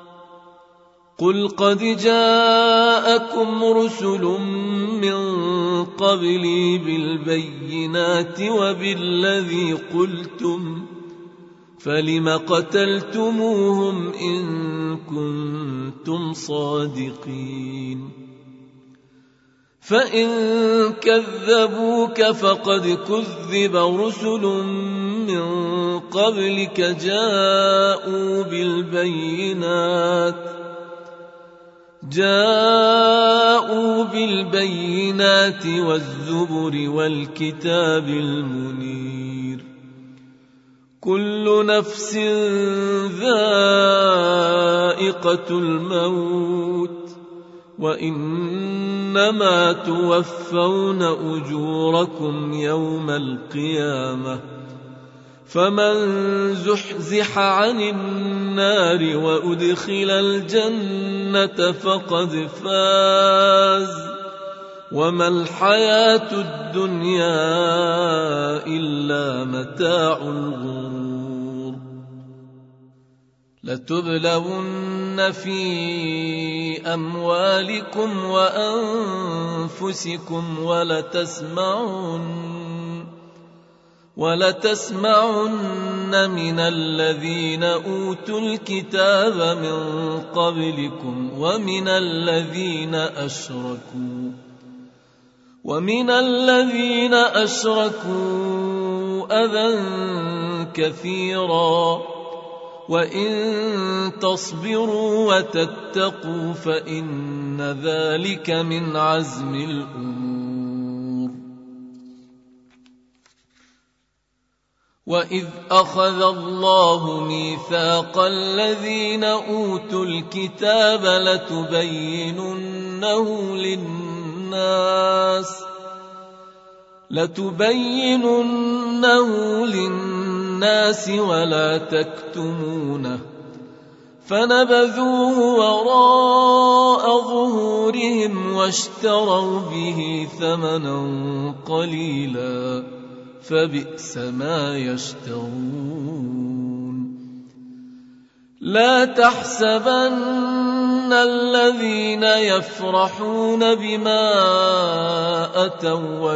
S1: قل قد جاءكم رسل من قبلي بالبينات وبالذي قلتم فلم قتلتموهم إن كنتم صادقين فإن كذبوك فقد كذب رسل من قبلك جاءوا بالبينات والزبر والكتاب المنير كل نفس ذائقة الموت وإنما توفون أجوركم يوم القيامة فمن زحزح عن النار وأدخل الجنة فقد فاز وما الحياة الدنيا إلا متاع الغرور لتبلون في أموالكم وأنفسكم ولتسمعن من الذين أوتوا الكتاب من قبلكم ومن الذين أشركوا أذى كثيرا وإن تصبروا وتتقوا فإن ذلك من عزم الأمور وإذ أخذ الله ميثاق الذين أوتوا الكتاب لتبيننه للناس ولا تكتمونه فنبذوه وراء ظهورهم واشتروا به ثمنا قليلا فبئس ما يشترون لا تحسبن الذين يفرحون بما أتوا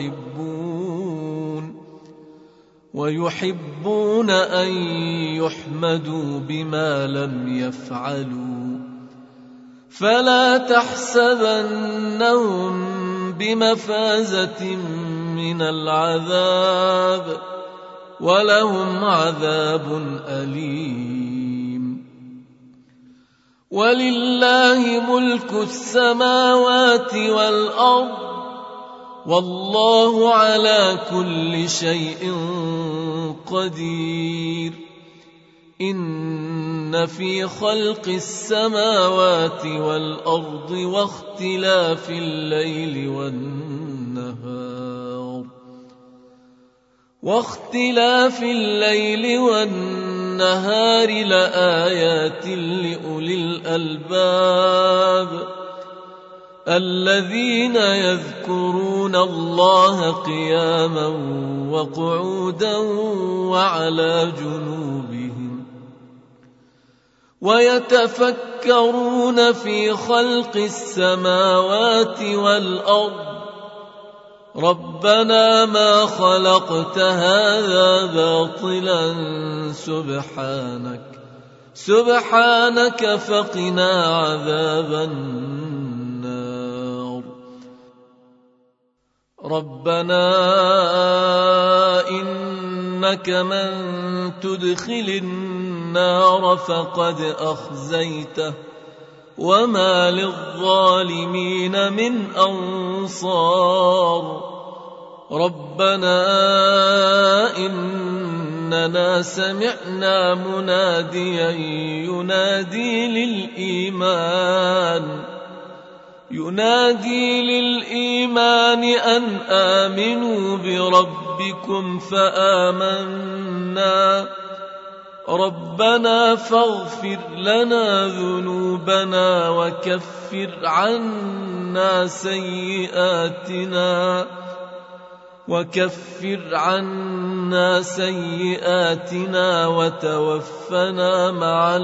S1: ويحبون أن يحمدوا بما لم يفعلوا فلا تحسبنهم بمفازة من العذاب ولهم عذاب أليم ولله ملك السماوات والأرض والله على كل شيء قدير إن في خلق السماوات والأرض واختلاف الليل والنهار لآيات لأولي الألباب الذين يذكرون الله قياما وقعودا وعلى جنوبهم ويتفكرون في خلق السماوات والأرض ربنا ما خلقت هذا باطلا سبحانك فقنا عذاب النار ربنا إنك من تدخل النار فقد أخزيته وما للظالمين من أنصار ربنا إننا سمعنا مناديا ينادي للإيمان أن آمنوا بربكم فآمنا ربنا فاغفر لنا ذنوبنا وكفر عنا سيئاتنا وتوفنا مع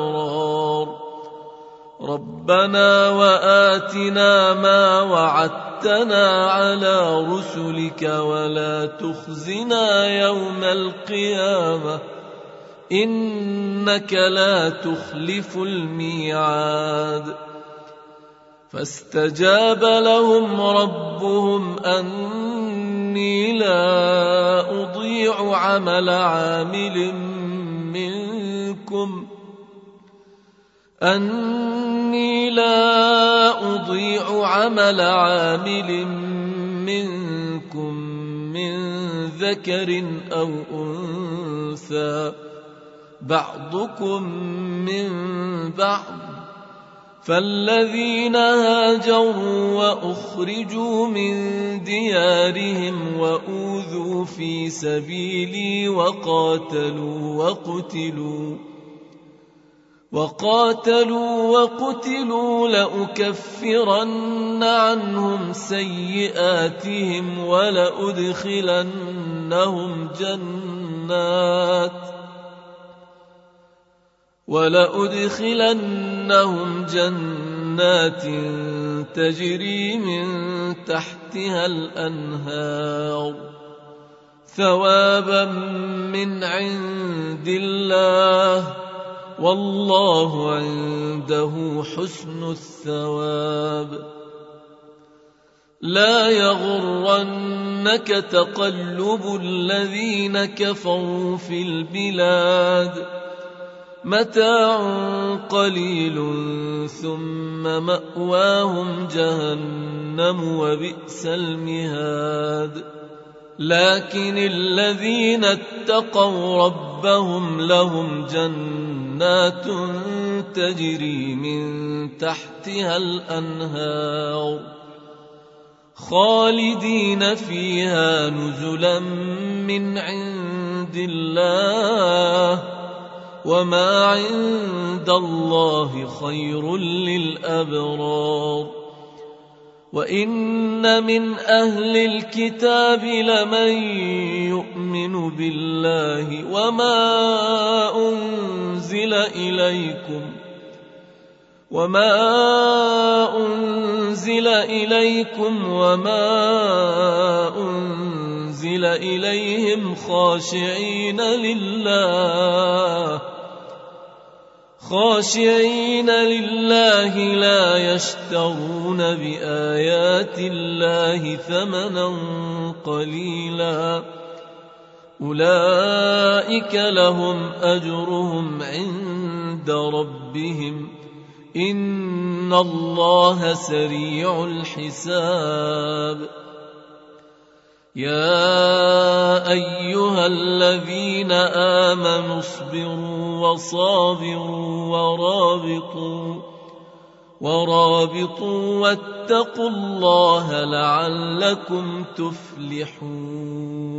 S1: الأبرار ربنا وآتنا ما وعدتنا وعدتنا على رسلك ولا تخزنا يوم القيامة إنك لا تخلف الميعاد. فاستجاب لهم ربهم أني لا أضيع عمل عامل منكم من ذكر أو أنثى بعضكم من بعض. فالذين هاجروا وأخرجوا من ديارهم وأوذوا في سبيلي وقاتلوا لأكفرن عنهم سيئاتهم ولأدخلنهم جنات تجري من تحتها الأنهار ثوابا من عند الله والله عنده حسن الثواب. لا يغرنك تقلب الذين كفروا في البلاد متاع قليل ثم مأواهم جهنم وبئس المهاد. لكن الذين اتقوا ربهم لهم جنات تجري من تحتها الأنهار خالدين فيها نزلا من عند الله وما عند الله خير للأبرار. وإن من أهل الكتاب لمن يؤمن بالله وما أنزل إليكم وما أنزل إليهم خاشعين لله لا يشترون بآيات الله ثمنا قليلا أولئك لهم أجرهم عند ربهم إن الله سريع الحساب. يا أيها الذين آمنوا اصبروا وصابروا ورابطوا واتقوا الله لعلكم تفلحون.